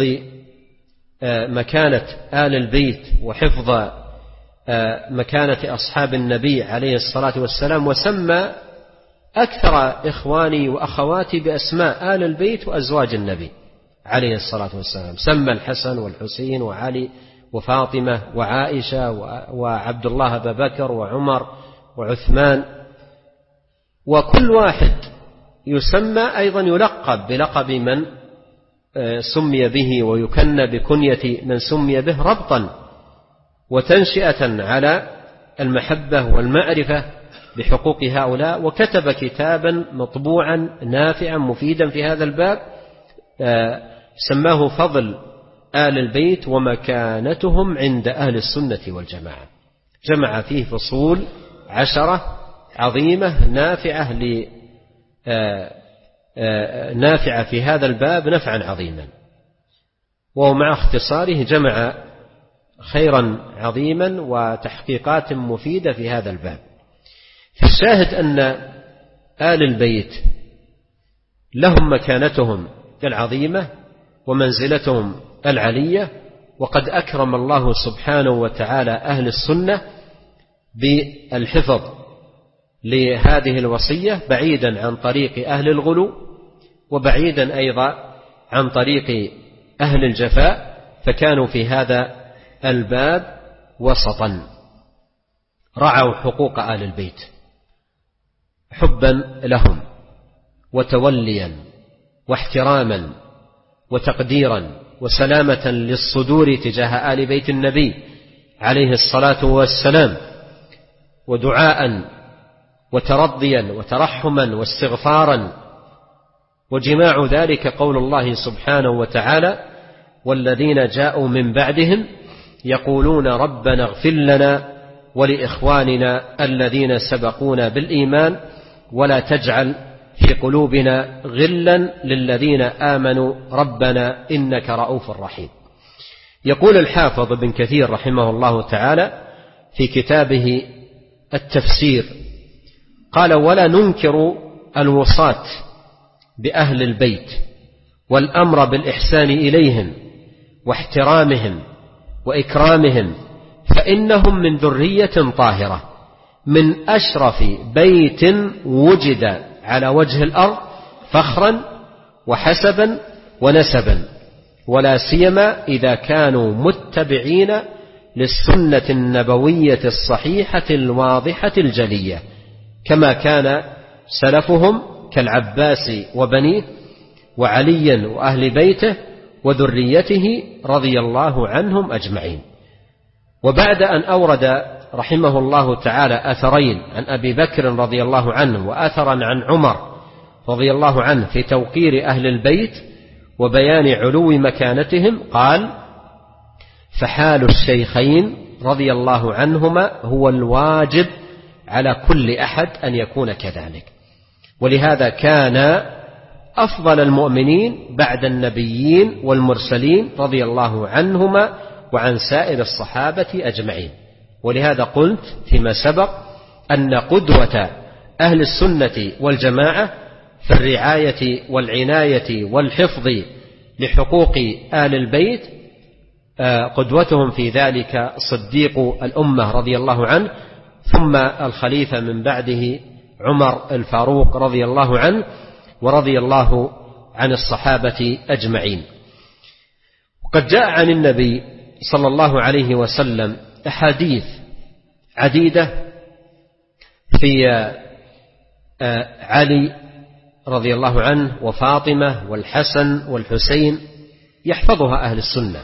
مكانة آل البيت وحفظ مكانة أصحاب النبي عليه الصلاة والسلام، وسمى أكثر إخواني وأخواتي بأسماء آل البيت وأزواج النبي عليه الصلاة والسلام. سمى الحسن والحسين وعلي وفاطمة وعائشة وعبد الله أبا بكر وعمر وعثمان، وكل واحد يسمى أيضا يلقب بلقب من سمي به ويكنى بكنية من سمي به، ربطا وتنشئة على المحبة والمعرفة بحقوق هؤلاء. وكتب كتابا مطبوعا نافعا مفيدا في هذا الباب سماه فضل آل البيت ومكانتهم عند أهل السنة والجماعة. جمع فيه فصول 10 عظيمة نافعة في هذا الباب نفعا عظيما، ومع اختصاره جمع خيرا عظيما وتحقيقات مفيدة في هذا الباب. فالشاهد أن آل البيت لهم مكانتهم العظيمة ومنزلتهم العلية، وقد أكرم الله سبحانه وتعالى أهل السنة بالحفظ لهذه الوصية بعيدا عن طريق أهل الغلو، وبعيدا أيضا عن طريق أهل الجفاء، فكانوا في هذا الباب وسطا، رعوا حقوق آل البيت حبا لهم وتوليا واحتراما وتقديرا وسلامة للصدور تجاه آل بيت النبي عليه الصلاة والسلام، ودعاء وترضيا وترحما واستغفارا. وجماع ذلك قول الله سبحانه وتعالى: والذين جاءوا من بعدهم يقولون ربنا اغفر لنا ولإخواننا الذين سبقونا بالإيمان ولا تجعل في قلوبنا غلا للذين آمنوا ربنا إنك رؤوف رحيم. يقول الحافظ ابن كثير رحمه الله تعالى في كتابه التفسير، قال: ولا ننكر الوصاة بأهل البيت والأمر بالإحسان إليهم واحترامهم وإكرامهم، فإنهم من ذرية طاهرة من أشرف بيت وجد على وجه الأرض فخرا وحسبا ونسبا، ولا سيما إذا كانوا متبعين للسنة النبوية الصحيحة الواضحة الجلية، كما كان سلفهم كالعباس وبنيه وعلي وأهل بيته وذريته رضي الله عنهم أجمعين. وبعد أن أورد رحمه الله تعالى أثرين عن أبي بكر رضي الله عنه وأثرا عن عمر رضي الله عنه في توقير أهل البيت وبيان علو مكانتهم، قال: فحال الشيخين رضي الله عنهما هو الواجب على كل أحد أن يكون كذلك، ولهذا كان أفضل المؤمنين بعد النبيين والمرسلين رضي الله عنهما وعن سائر الصحابة أجمعين. ولهذا قلت فيما سبق أن قدوة أهل السنة والجماعة في الرعاية والعناية والحفظ لحقوق آل البيت قدوتهم في ذلك صديق الأمة رضي الله عنه، ثم الخليفة من بعده عمر الفاروق رضي الله عنه، ورضي الله عن الصحابة أجمعين. وقد جاء عن النبي صلى الله عليه وسلم أحاديث عديدة في علي رضي الله عنه وفاطمة والحسن والحسين يحفظها أهل السنة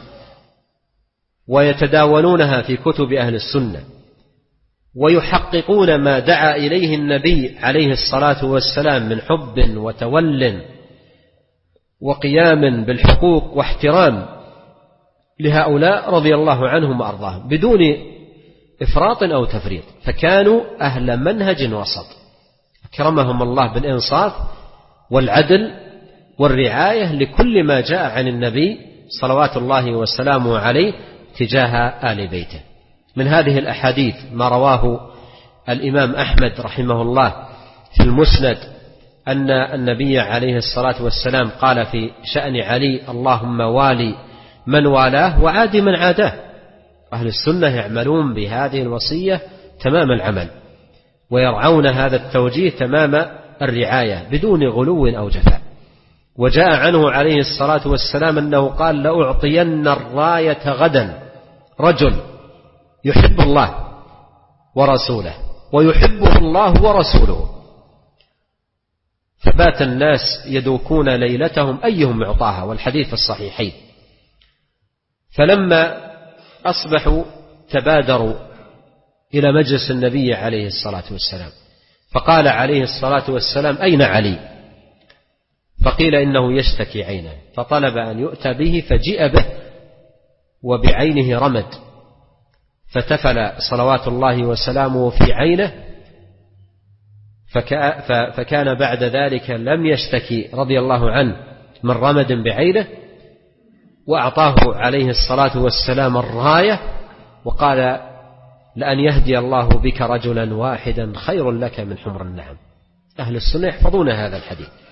ويتداولونها في كتب أهل السنة، ويحققون ما دعا إليه النبي عليه الصلاة والسلام من حب وتول وقيام بالحقوق واحترام لهؤلاء رضي الله عنهم وأرضاهم بدون إفراط أو تفريط، فكانوا أهل منهج وسط أكرمهم الله بالإنصاف والعدل والرعاية لكل ما جاء عن النبي صلوات الله وسلامه عليه تجاه آل بيته. من هذه الأحاديث ما رواه الإمام أحمد رحمه الله في المسند أن النبي عليه الصلاة والسلام قال في شأن علي: اللهم والي من والاه وعاد من عاداه. أهل السنة يعملون بهذه الوصية تمام العمل، ويرعون هذا التوجيه تمام الرعاية بدون غلو أو جفاء. وجاء عنه عليه الصلاة والسلام أنه قال: لأعطين الراية غدا رجل يحب الله ورسوله ويحبه الله ورسوله. فبات الناس يدوكون ليلتهم أيهم يعطاها، والحديث في الصحيحين. فلما أصبحوا تبادروا إلى مجلس النبي عليه الصلاة والسلام، فقال عليه الصلاة والسلام: أين علي؟ فقيل: إنه يشتكي عينه، فطلب أن يؤتى به، فجيء به وبعينه رمد، فتفل صلوات الله وسلامه في عينه، فكان بعد ذلك لم يشتكي رضي الله عنه من رمد بعينه، وأعطاه عليه الصلاة والسلام الراية وقال: لأن يهدي الله بك رجلا واحدا خير لك من حمر النعم. أهل السنة يحفظون هذا الحديث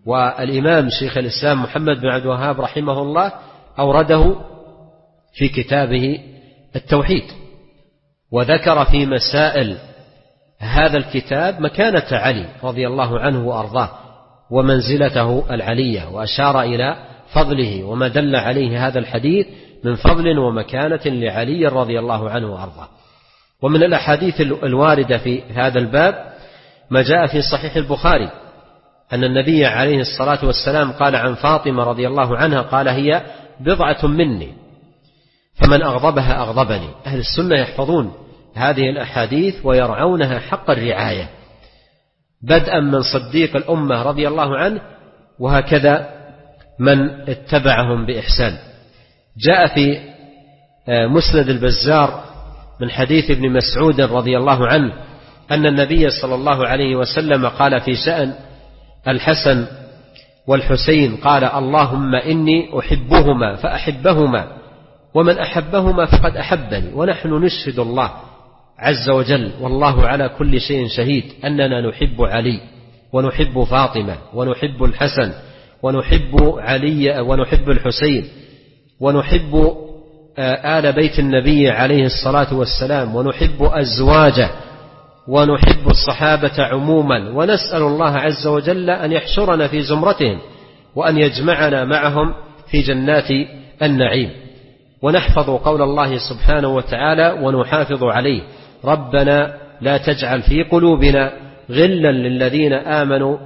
والإمام شيخ الإسلام محمد بن عبد الوهاب رحمه الله أورده في كتابه التوحيد، وذكر في مسائل هذا الكتاب مكانة علي رضي الله عنه وأرضاه ومنزلته العلية، وأشار إلى فضله وما دل عليه هذا الحديث من فضل ومكانة لعلي رضي الله عنه وأرضاه. ومن الأحاديث الواردة في هذا الباب ما جاء في صحيح البخاري أن النبي عليه الصلاة والسلام قال عن فاطمة رضي الله عنها قال: هي بضعة مني فمن أغضبها أغضبني. أهل السنة يحفظون هذه الأحاديث ويرعونها حق الرعاية، بدءا من صديق الأمة رضي الله عنه وهكذا من اتبعهم بإحسان. جاء في مسند البزار من حديث ابن مسعود رضي الله عنه أن النبي صلى الله عليه وسلم قال في شأن الحسن والحسين قال: اللهم إني أحبهما فأحبهما، ومن أحبهما فقد أحبني. ونحن نشهد الله عز وجل والله على كل شيء شهيد أننا نحب علي ونحب فاطمة ونحب الحسن ونحب علي ونحب الحسين ونحب آل بيت النبي عليه الصلاة والسلام ونحب أزواجه ونحب الصحابة عموما، ونسأل الله عز وجل أن يحشرنا في زمرتهم وأن يجمعنا معهم في جنات النعيم. ونحفظ قول الله سبحانه وتعالى ونحافظ عليه: ربنا لا تجعل في قلوبنا غلا للذين آمنوا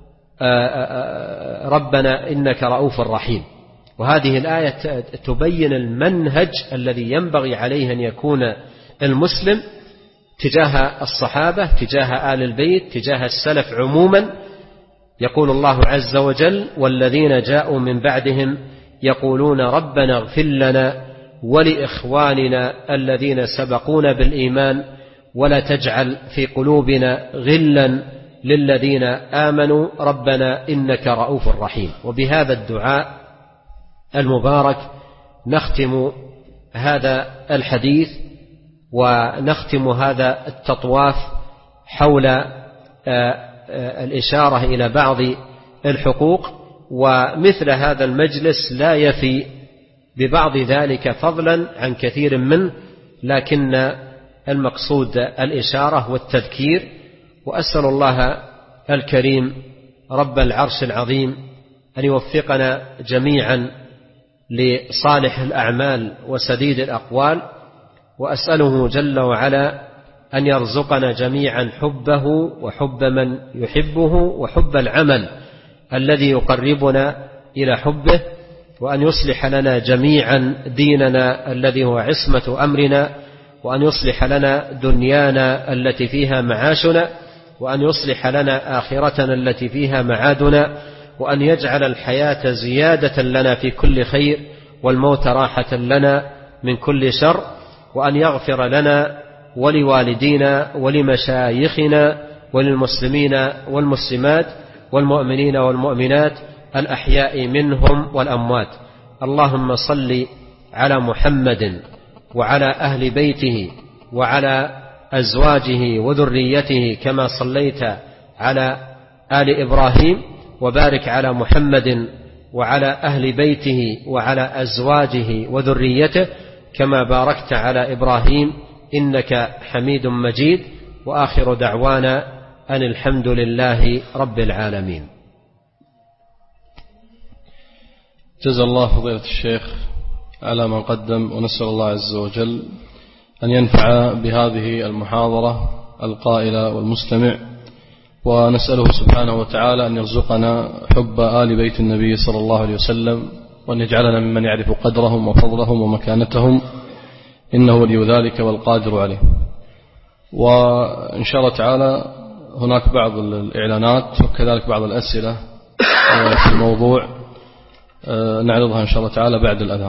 ربنا إنك رؤوف رحيم. وهذه الآية تبين المنهج الذي ينبغي عليه أن يكون المسلم تجاه الصحابة، تجاه آل البيت، تجاه السلف عموما. يقول الله عز وجل: والذين جاءوا من بعدهم يقولون ربنا اغفر لنا ولإخواننا الذين سبقونا بالإيمان ولا تجعل في قلوبنا غلا للذين آمنوا ربنا إنك رؤوف رحيم. وبهذا الدعاء المبارك نختم هذا الحديث ونختم هذا التطواف حول الإشارة إلى بعض الحقوق. ومثل هذا المجلس لا يفي ببعض ذلك فضلا عن كثير منه، لكن المقصود الإشارة والتذكير. وأسأل الله الكريم رب العرش العظيم أن يوفقنا جميعا لصالح الأعمال وسديد الأقوال، وأسأله جل وعلا أن يرزقنا جميعا حبه وحب من يحبه وحب العمل الذي يقربنا إلى حبه، وأن يصلح لنا جميعا ديننا الذي هو عصمة أمرنا، وأن يصلح لنا دنيانا التي فيها معاشنا، وأن يصلح لنا آخرتنا التي فيها معادنا، وأن يجعل الحياة زيادة لنا في كل خير والموت راحة لنا من كل شر، وأن يغفر لنا ولوالدينا ولمشايخنا وللمسلمين والمسلمات والمؤمنين والمؤمنات الأحياء منهم والأموات. اللهم صل على محمد وعلى أهل بيته وعلى أزواجه وذريته كما صليت على آل إبراهيم، وبارك على محمد وعلى أهل بيته وعلى أزواجه وذريته كما باركت على إبراهيم إنك حميد مجيد. وآخر دعوانا أن الحمد لله رب العالمين. جزا الله فضيلة الشيخ على ما قدم، ونسأل الله عز وجل أن ينفع بهذه المحاضرة القائلة والمستمع، ونسأله سبحانه وتعالى أن يرزقنا حب آل بيت النبي صلى الله عليه وسلم، وأن يجعلنا ممن يعرف قدرهم وفضلهم ومكانتهم، إنه ولي ذلك والقادر عليه. وإن شاء الله تعالى هناك بعض الإعلانات وكذلك بعض الأسئلة في الموضوع نعرضها إن شاء الله تعالى بعد الأذان.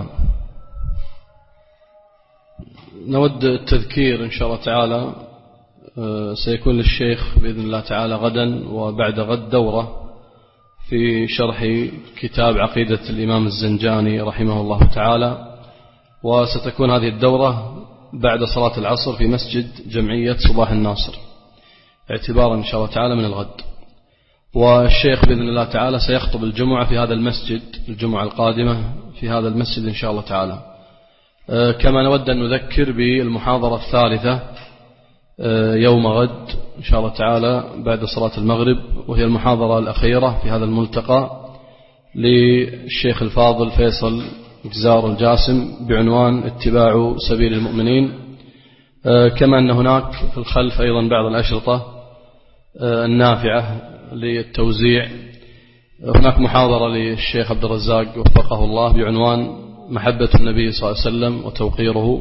نود التذكير إن شاء الله تعالى سيكون للشيخ بإذن الله تعالى غدا وبعد غد دورة في شرح كتاب عقيدة الإمام الزنجاني رحمه الله تعالى، وستكون هذه الدورة بعد صلاة العصر في مسجد جمعية صباح الناصر اعتبارا إن شاء الله تعالى من الغد. والشيخ بإذن الله تعالى سيخطب الجمعة في هذا المسجد الجمعة القادمة في هذا المسجد إن شاء الله تعالى. كما نود أن نذكر بالمحاضرة الثالثة يوم غد إن شاء الله تعالى بعد صلاة المغرب، وهي المحاضرة الأخيرة في هذا الملتقى للشيخ الفاضل فيصل جزار الجاسم بعنوان اتباع سبيل المؤمنين. كما أن هناك في الخلف أيضا بعض الأشرطة النافعة للتوزيع. هناك محاضرة للشيخ عبد الرزاق وفقه الله بعنوان محبة النبي صلى الله عليه وسلم وتوقيره.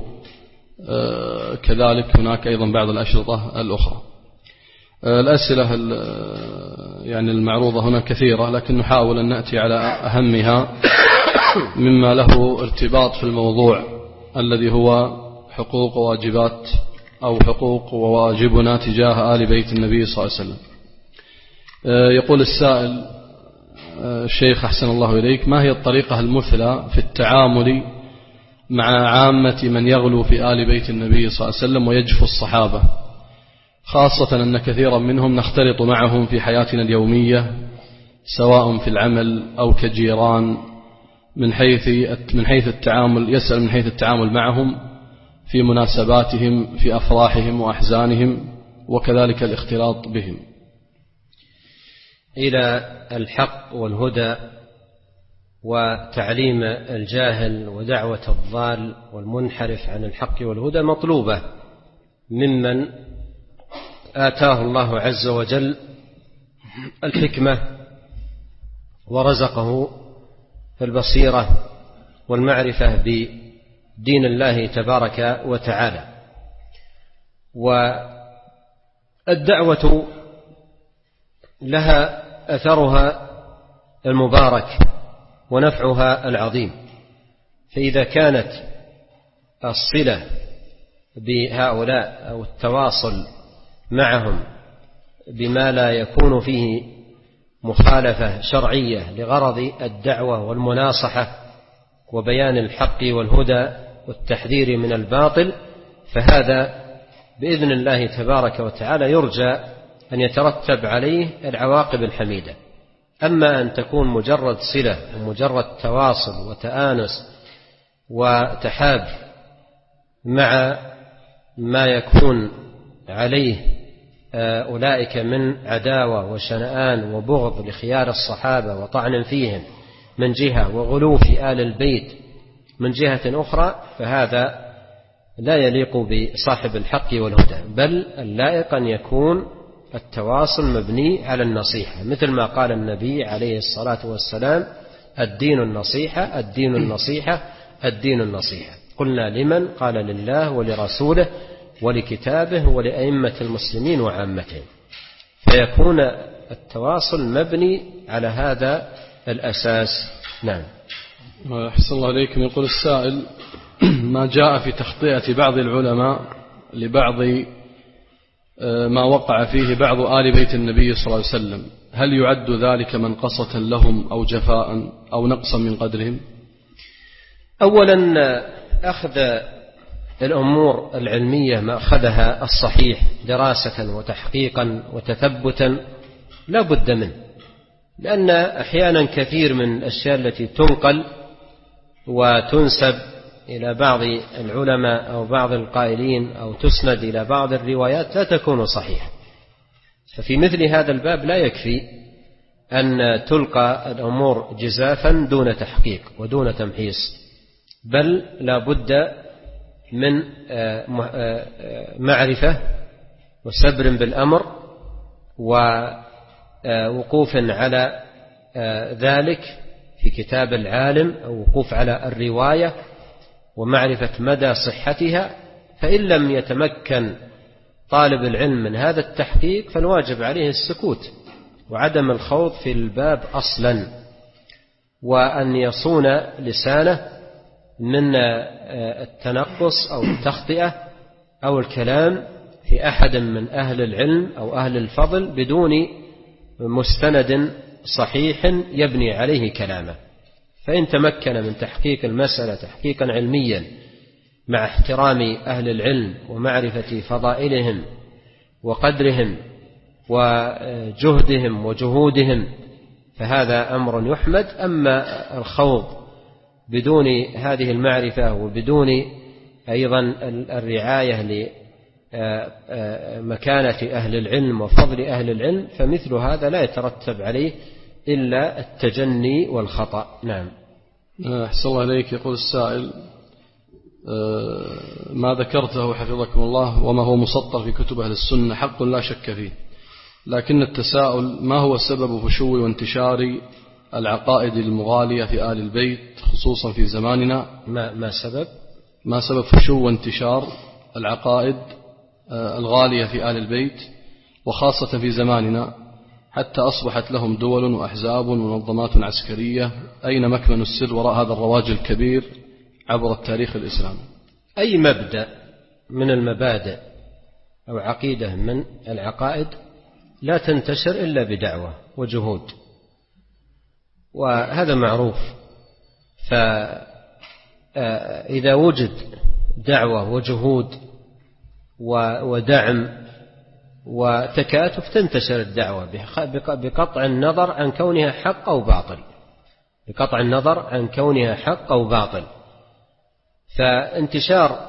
كذلك هناك أيضا بعض الأشرطة الأخرى. الأسئلة يعني المعروضة هنا كثيرة، لكن نحاول أن نأتي على أهمها مما له ارتباط في الموضوع الذي هو حقوق وواجبات أو حقوق وواجبنا تجاه آل بيت النبي صلى الله عليه وسلم. يقول السائل: الشيخ أحسن الله إليك، ما هي الطريقة المثلى في التعامل مع عامة من يغلو في آل بيت النبي صلى الله عليه وسلم ويجفو الصحابة، خاصة أن كثيرا منهم نختلط معهم في حياتنا اليومية سواء في العمل أو كجيران، من حيث التعامل، يسأل من حيث التعامل معهم في مناسباتهم في أفراحهم وأحزانهم، وكذلك الاختلاط بهم. إلى الحق والهدى وتعليم الجاهل ودعوة الضال والمنحرف عن الحق والهدى مطلوبة ممن آتاه الله عز وجل الحكمة ورزقه البصيرة والمعرفة بدين الله تبارك وتعالى. والدعوة لها أثرها المبارك ونفعها العظيم، فإذا كانت الصلة بهؤلاء أو التواصل معهم بما لا يكون فيه مخالفة شرعية لغرض الدعوة والمناصحة وبيان الحق والهدى والتحذير من الباطل، فهذا بإذن الله تبارك وتعالى يرجى أن يترتب عليه العواقب الحميدة. أما أن تكون مجرد صلة ومجرد تواصل وتآنس وتحاب مع ما يكون عليه أولئك من عداوة وشنآن وبغض لخيار الصحابة وطعن فيهم من جهة وغلو في آل البيت من جهة أخرى، فهذا لا يليق بصاحب الحق والهدى، بل اللائق أن يكون التواصل مبني على النصيحة، مثل ما قال النبي عليه الصلاة والسلام: الدين النصيحة، الدين النصيحة، الدين النصيحة. قلنا: لمن؟ قال: لله ولرسوله ولكتابه ولأئمة المسلمين وعامتهم. فيكون التواصل مبني على هذا الأساس. نعم. أحسن الله عليكم. يقول السائل: ما جاء في تخطئة بعض العلماء لبعض ما وقع فيه بعض آل بيت النبي صلى الله عليه وسلم، هل يعد ذلك منقصة لهم أو جفاء أو نقصا من قدرهم؟ أولا، أخذ الأمور العلمية ما أخذها الصحيح دراسة وتحقيقا وتثبتا لا بد منه، لأن أحيانا كثير من الأشياء التي تنقل وتنسب إلى بعض العلماء أو بعض القائلين أو تسند إلى بعض الروايات لا تكون صحيحة. ففي مثل هذا الباب لا يكفي أن تلقى الأمور جزافا دون تحقيق ودون تمحيص، بل لا بد من معرفة وسبر بالأمر ووقوف على ذلك في كتاب العالم أو وقوف على الرواية ومعرفة مدى صحتها. فإن لم يتمكن طالب العلم من هذا التحقيق فالواجب عليه السكوت وعدم الخوض في الباب أصلا، وأن يصون لسانه من التنقص أو التخطئة أو الكلام في أحد من أهل العلم أو أهل الفضل بدون مستند صحيح يبني عليه كلامه. فإن تمكن من تحقيق المسألة تحقيقا علميا مع احترام أهل العلم ومعرفة فضائلهم وقدرهم وجهدهم وجهودهم، فهذا أمر يحمد. أما الخوض بدون هذه المعرفة وبدون أيضا الرعاية لمكانة أهل العلم وفضل أهل العلم، فمثل هذا لا يترتب عليه إلا التجني والخطأ. نعم. أحسن الله إليك. يقول السائل: ما ذكرته حفظكم الله وما هو مسطر في كتب أهل السنة حق لا شك فيه، لكن التساؤل: ما هو سبب فشو وانتشار العقائد المغالية في آل البيت خصوصا في زماننا؟ ما سبب فشو وانتشار العقائد الغالية في آل البيت وخاصة في زماننا، حتى أصبحت لهم دول وأحزاب ومنظمات عسكرية؟ أين مكمن السر وراء هذا الرواج الكبير عبر التاريخ الإسلامي؟ أي مبدأ من المبادئ أو عقيدة من العقائد لا تنتشر إلا بدعوة وجهود، وهذا معروف. فإذا وجد دعوة وجهود ودعم وتكاتف تنتشر الدعوة بقطع النظر عن كونها حق أو باطل، بقطع النظر عن كونها حق أو باطل. فانتشار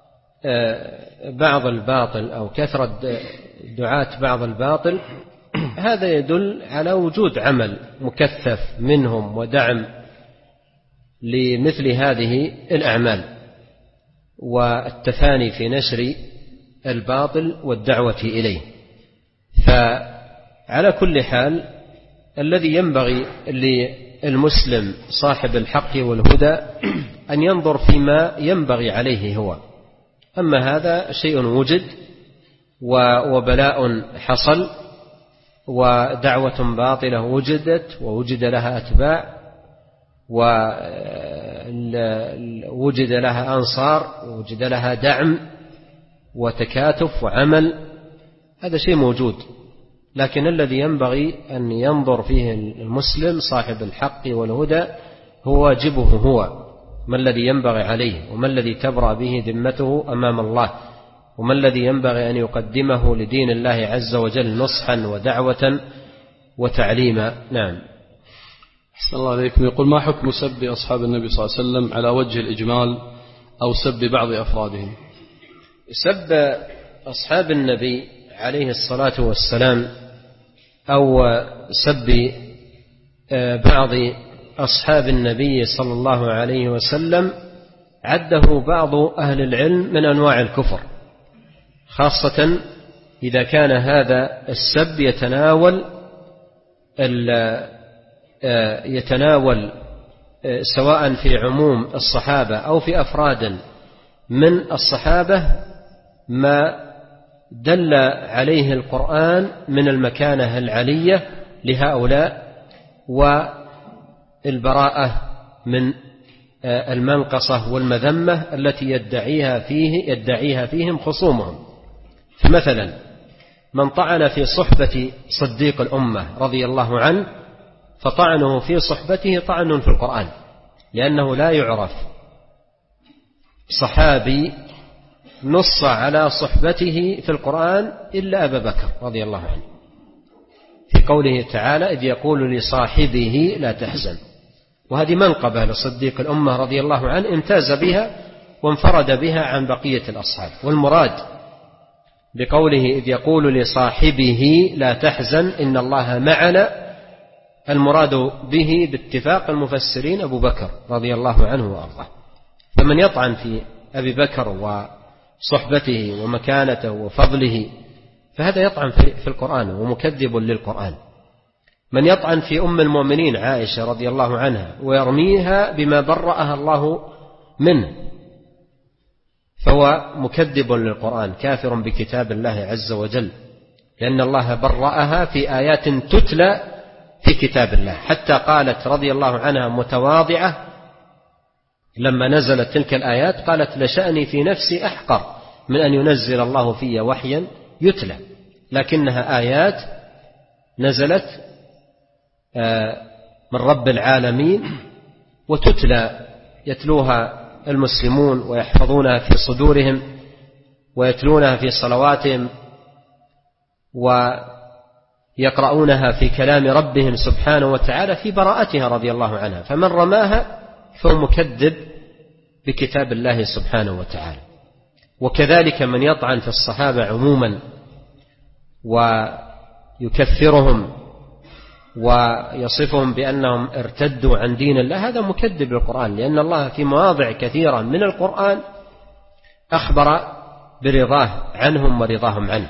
بعض الباطل أو كثرة دعاة بعض الباطل هذا يدل على وجود عمل مكثف منهم ودعم لمثل هذه الأعمال والتفاني في نشر الباطل والدعوة إليه. فعلى كل حال الذي ينبغي للمسلم صاحب الحق والهدى أن ينظر فيما ينبغي عليه هو. أما هذا شيء وجد وبلاء حصل ودعوة باطلة وجدت ووجد لها أتباع ووجد لها أنصار ووجد لها دعم وتكاتف وعمل، هذا شيء موجود. لكن الذي ينبغي أن ينظر فيه المسلم صاحب الحق والهدى هو واجبه هو، ما الذي ينبغي عليه وما الذي تبرأ به ذمته أمام الله، وما الذي ينبغي أن يقدمه لدين الله عز وجل نصحا ودعوة وتعليما. نعم. أحسن الله عليكم. يقول: ما حكم سب أصحاب النبي صلى الله عليه وسلم على وجه الإجمال أو سب بعض أفرادهم؟ سب أصحاب النبي عليه الصلاة والسلام أو سب بعض أصحاب النبي صلى الله عليه وسلم عده بعض أهل العلم من أنواع الكفر، خاصة إذا كان هذا السب يتناول سواء في عموم الصحابة أو في أفراد من الصحابة ما دل عليه القرآن من المكانة العلية لهؤلاء والبراءة من المنقصة والمذمة التي يدعيها فيهم خصومهم. فمثلا من طعن في صحبة صديق الأمة رضي الله عنه فطعنه في صحبته طعن في القرآن، لأنه لا يعرف صحابي نص على صحبته في القرآن إلا أبا بكر رضي الله عنه، في قوله تعالى: إذ يقول لصاحبه لا تحزن. وهذه منقبة لصديق الأمة رضي الله عنه امتاز بها وانفرد بها عن بقية الأصحاب. والمراد بقوله إذ يقول لصاحبه لا تحزن إن الله معنا، المراد به باتفاق المفسرين أبو بكر رضي الله عنه وأرضاه. فمن يطعن في أبي بكر وصحبته ومكانته وفضله فهذا يطعن في القرآن ومكذب للقرآن. من يطعن في أم المؤمنين عائشة رضي الله عنها ويرميها بما برأها الله منه فهو مكذب للقرآن كافر بكتاب الله عز وجل، لأن الله برأها في آيات تتلى في كتاب الله، حتى قالت رضي الله عنها متواضعة لما نزلت تلك الآيات قالت: لشأني في نفسي أحقر من أن ينزل الله في وحيا يتلى، لكنها آيات نزلت من رب العالمين وتتلى، يتلوها المسلمون ويحفظونها في صدورهم ويتلونها في صلواتهم يقرؤونها في كلام ربهم سبحانه وتعالى في براءتها رضي الله عنها، فمن رماها فهو مكذب بكتاب الله سبحانه وتعالى. وكذلك من يطعن في الصحابة عموما ويكفرهم ويصفهم بأنهم ارتدوا عن دين الله، هذا مكذب للقرآن، لأن الله في مواضع كثيرة من القرآن أخبر برضاه عنهم ورضاهم عنه،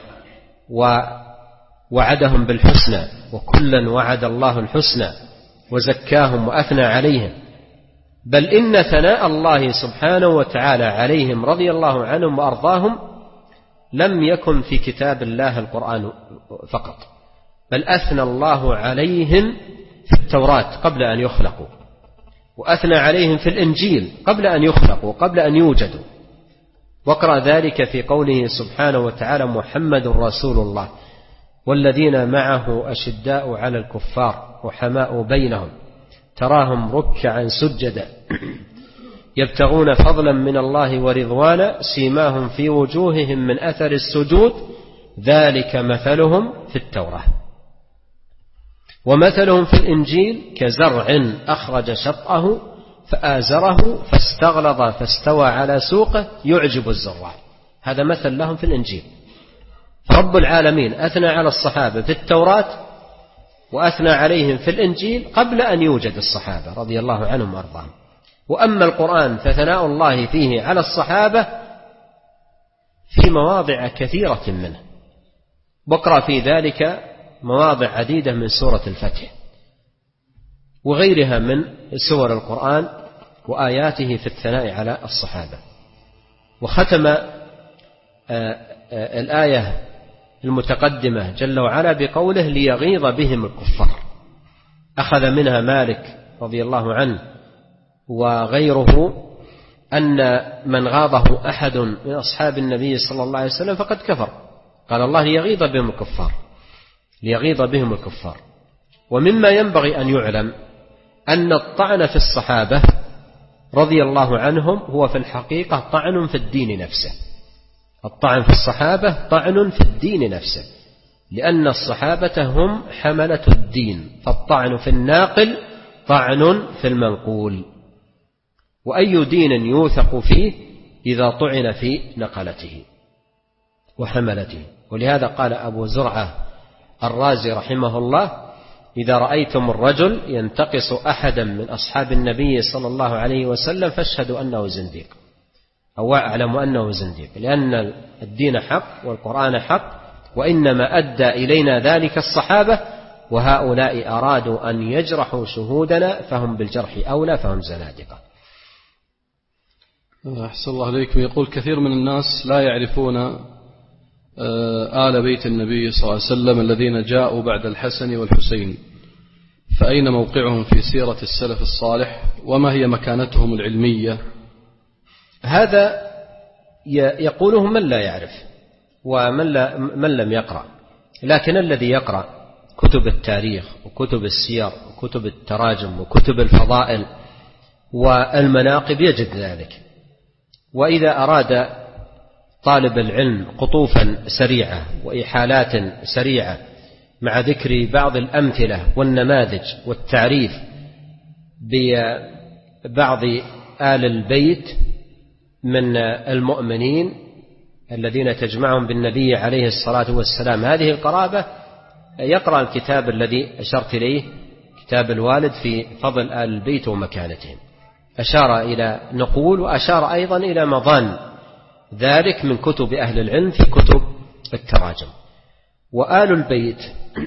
ووعدهم بالحسنى، وكلا وعد الله الحسنى وزكاهم وأثنى عليهم، بل إن ثناء الله سبحانه وتعالى عليهم رضي الله عنهم وأرضاهم لم يكن في كتاب الله القرآن فقط، بل أثنى الله عليهم في التوراة قبل أن يخلقوا، وأثنى عليهم في الإنجيل قبل أن يخلقوا، قبل أن يوجدوا. واقرأ ذلك في قوله سبحانه وتعالى: محمد رسول الله والذين معه أشداء على الكفار رحماء بينهم تراهم ركعا سجدا يبتغون فضلا من الله ورضوانا سيماهم في وجوههم من أثر السجود ذلك مثلهم في التوراة ومثلهم في الإنجيل كزرع أخرج شطأه فآزره فاستغلظ فاستوى على سوقه يعجب الزراع. هذا مثل لهم في الإنجيل. رب العالمين أثنى على الصحابة في التوراة وأثنى عليهم في الإنجيل قبل أن يوجد الصحابة رضي الله عنهم وأرضاهم. وأما القرآن فثناء الله فيه على الصحابة في مواضع كثيرة منه، واقرأ في ذلك مواضع عديدة من سورة الفتح وغيرها من سور القرآن وآياته في الثناء على الصحابة. وختم الآية المتقدمة جل وعلا بقوله: ليغيظ بهم الكفار. أخذ منها مالك رضي الله عنه وغيره أن من غاضه أحد من أصحاب النبي صلى الله عليه وسلم فقد كفر. قال الله: ليغيظ بهم الكفار، ليغيظ بهم الكفار. ومما ينبغي أن يعلم أن الطعن في الصحابة رضي الله عنهم هو في الحقيقة طعن في الدين نفسه. الطعن في الصحابة طعن في الدين نفسه، لأن الصحابة هم حملة الدين، فالطعن في الناقل طعن في المنقول. وأي دين يوثق فيه إذا طعن في نقلته وحملته. ولهذا قال أبو زرعة الرازي رحمه الله: إذا رأيتم الرجل ينتقص أحدا من أصحاب النبي صلى الله عليه وسلم فاشهدوا أنه زنديق، أو أعلم أنه زنديق، لأن الدين حق والقرآن حق، وإنما أدى إلينا ذلك الصحابة، وهؤلاء أرادوا أن يجرحوا شهودنا فهم بالجرح أولى، فهم زنادقة. أحسن الله عليكم. يقول: كثير من الناس لا يعرفون آل بيت النبي صلى الله عليه وسلم الذين جاءوا بعد الحسن والحسين، فأين موقعهم في سيرة السلف الصالح، وما هي مكانتهم العلمية؟ هذا يقوله من لا يعرف ومن لم يقرأ، لكن الذي يقرأ كتب التاريخ وكتب السير وكتب التراجم وكتب الفضائل والمناقب يجد ذلك. وإذا أراد طالب العلم قطوفا سريعة وإحالات سريعة مع ذكر بعض الأمثلة والنماذج والتعريف ببعض آل البيت من المؤمنين الذين تجمعهم بالنبي عليه الصلاة والسلام هذه القرابة، يقرأ الكتاب الذي أشرت إليه، كتاب الوالد في فضل آل البيت ومكانتهم. أشار إلى نقول وأشار أيضا إلى مظان ذلك من كتب أهل العلم في كتب التراجم. وآل البيت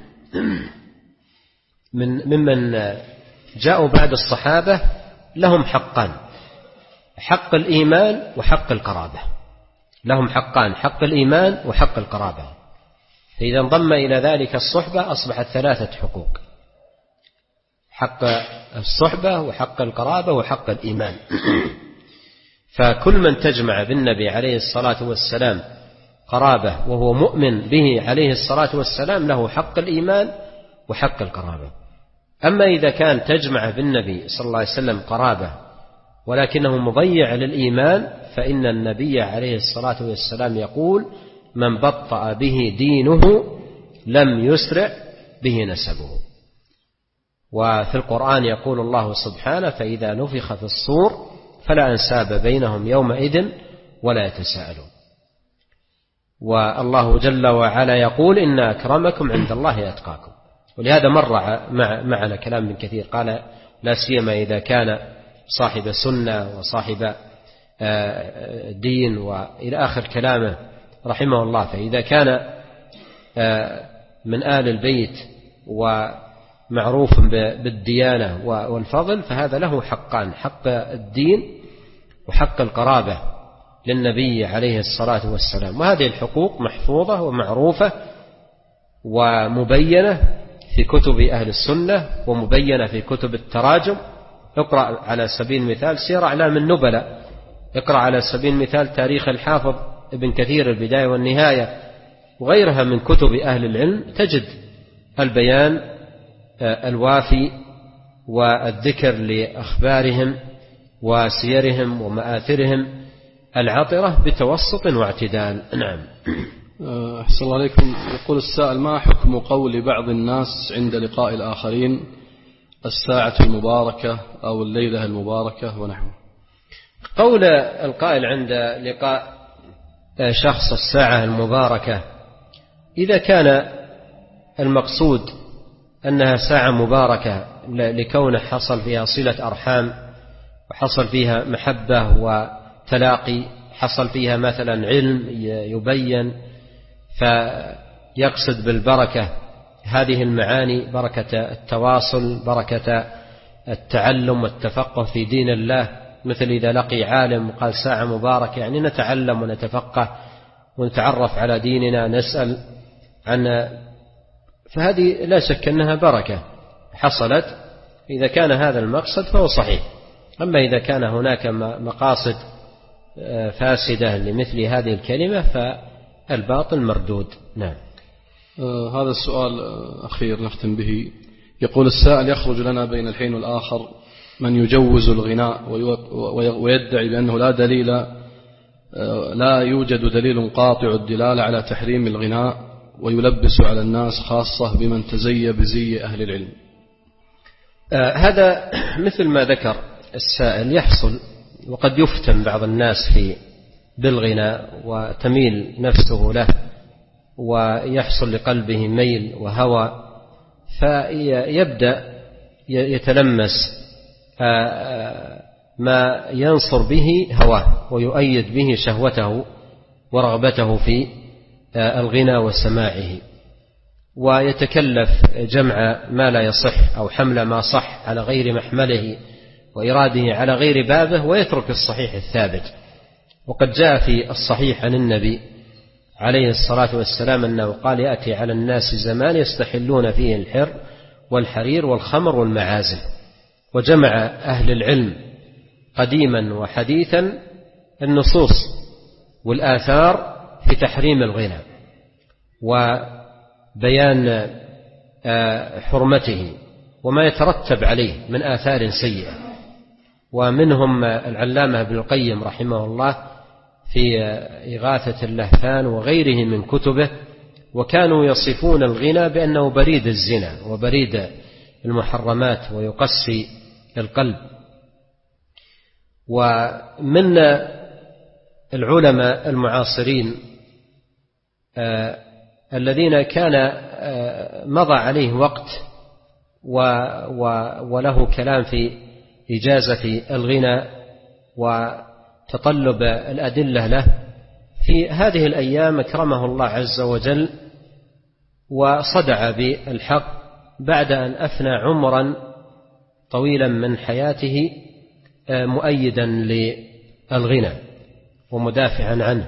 ممن جاءوا بعد الصحابة لهم حقان: حق الإيمان وحق القرابة. لهم حقان: حق الإيمان وحق القرابة. فإذا انضم إلى ذلك الصحبة أصبحت 3 حقوق: حق الصحبة وحق القرابة وحق الإيمان. فكل من تجمع بالنبي عليه الصلاة والسلام قرابة وهو مؤمن به عليه الصلاة والسلام له حق الإيمان وحق القرابة. أما إذا كان تجمع بالنبي صلى الله عليه وسلم قرابة ولكنه مضيع للإيمان، فإن النبي عليه الصلاة والسلام يقول: من بطأ به دينه لم يسرع به نسبه. وفي القرآن يقول الله سبحانه: فإذا نفخ في الصور فلا أنساب بينهم يومئذ ولا يتساءلون. والله جل وعلا يقول: إن أكرمكم عند الله أتقاكم. ولهذا مر معنا كلام من كثير، قال: لا سيما إذا كان صاحب سنة وصاحب دين وإلى آخر كلامه رحمه الله. فإذا كان من آل البيت ومعروف بالديانة والفضل فهذا له حقان: حق الدين وحق القرابة للنبي عليه الصلاة والسلام. وهذه الحقوق محفوظة ومعروفة ومبينة في كتب أهل السنة ومبينة في كتب التراجم. اقرأ على سبيل المثال سير أعلام النبلاء، اقرأ على سبيل المثال تاريخ الحافظ ابن كثير البداية والنهاية وغيرها من كتب أهل العلم، تجد البيان الوافي والذكر لأخبارهم وسيرهم ومآثرهم العطرة بتوسط واعتدال. نعم. أحسن الله عليكم. يقول السائل: ما حكم قول بعض الناس عند لقاء الآخرين الساعة المباركة أو الليلة المباركة ونحوه؟ قول القائل عند لقاء شخص الساعة المباركة إذا كان المقصود أنها ساعة مباركة لكون حصل فيها صلة أرحام وحصل فيها محبة وتلاقي، حصل فيها مثلا علم يبين، فيقصد بالبركة هذه المعاني: بركة التواصل، بركة التعلم والتفقه في دين الله. مثل إذا لقي عالم وقال ساعة مباركة، يعني نتعلم ونتفقه ونتعرف على ديننا، نسأل عن، فهذه لا شك أنها بركة حصلت. إذا كان هذا المقصد فهو صحيح. أما إذا كان هناك مقاصد فاسدة لمثل هذه الكلمة فالباطل مردود. نعم. هذا السؤال أخير نختم به. يقول السائل: يخرج لنا بين الحين والآخر من يجوز الغناء ويدعي بأنه لا يوجد دليل قاطع الدلالة على تحريم الغناء، ويلبس على الناس خاصة بمن تزي بزي أهل العلم. هذا مثل ما ذكر السائل يحصل، وقد يفتن بعض الناس بالغناء وتميل نفسه له ويحصل لقلبه ميل وهوى، فيبدأ يتلمس ما ينصر به هواه ويؤيد به شهوته ورغبته في الغنى وسماعه، ويتكلف جمع ما لا يصح أو حمل ما صح على غير محمله وإراده على غير بابه، ويترك الصحيح الثابت. وقد جاء في الصحيح عن النبي عليه الصلاة والسلام أنه قال: يأتي على الناس زمان يستحلون فيه الحر والحرير والخمر والمعازف. وجمع أهل العلم قديما وحديثا النصوص والآثار في تحريم الغنى وبيان حرمته وما يترتب عليه من آثار سيئة. ومنهم العلامة ابن القيم رحمه الله في إغاثة اللهفان وغيره من كتبه، وكانوا يصفون الغنى بأنه بريد الزنا وبريد المحرمات ويقسي القلب. ومن العلماء المعاصرين الذين كان مضى عليه وقت وله كلام في إجازة الغنى وتطلب الأدلة له، في هذه الأيام أكرمه الله عز وجل وصدع بالحق بعد أن أفنى عمرا طويلا من حياته مؤيدا للغنى ومدافعا عنه،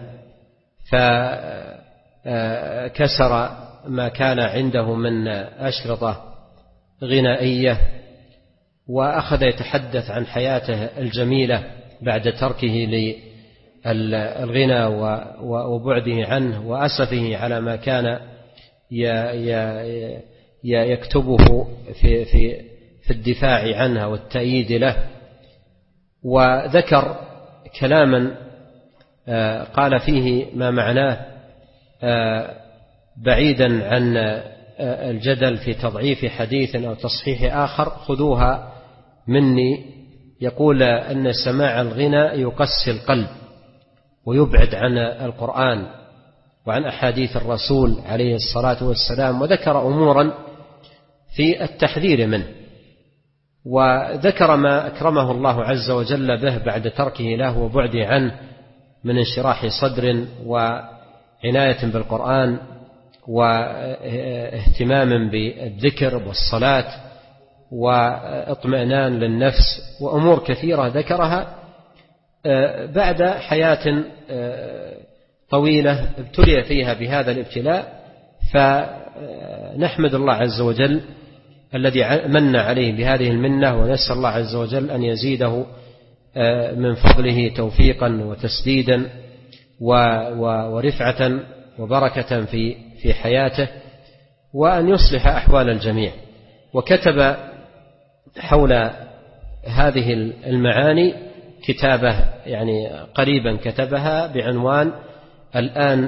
فكسر ما كان عنده من أشرطة غنائية وأخذ يتحدث عن حياته الجميلة بعد تركه للغنى وبعده عنه وأسفه على ما كان يكتبه في الدفاع عنها والتأييد له. وذكر كلاما قال فيه ما معناه بعيدا عن الجدل في تضعيف حديث أو تصحيح آخر خذوها مني. يقول أن سماع الغنى يقسي القلب ويبعد عن القرآن وعن أحاديث الرسول عليه الصلاة والسلام، وذكر أمورا في التحذير منه، وذكر ما أكرمه الله عز وجل به بعد تركه له وبعده عنه من انشراح صدر وعناية بالقرآن واهتمام بالذكر والصلاة واطمئنان للنفس وأمور كثيرة ذكرها بعد حياة طويلة ابتلي فيها بهذا الابتلاء. فنحمد الله عز وجل الذي من عليه بهذه المنة، ونسأل الله عز وجل أن يزيده من فضله توفيقا وتسديدا ورفعة وبركة في حياته، وأن يصلح أحوال الجميع. وكتب حول هذه المعاني كتابة يعني قريبا كتبها بعنوان الآن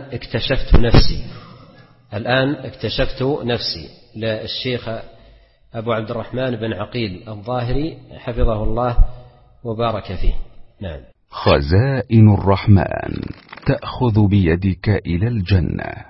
اكتشفت نفسي للشيخ أبو عبد الرحمن بن عقيل الظاهري حفظه الله وبارك فيه. نعم. خزائن الرحمن تأخذ بيدك إلى الجنة.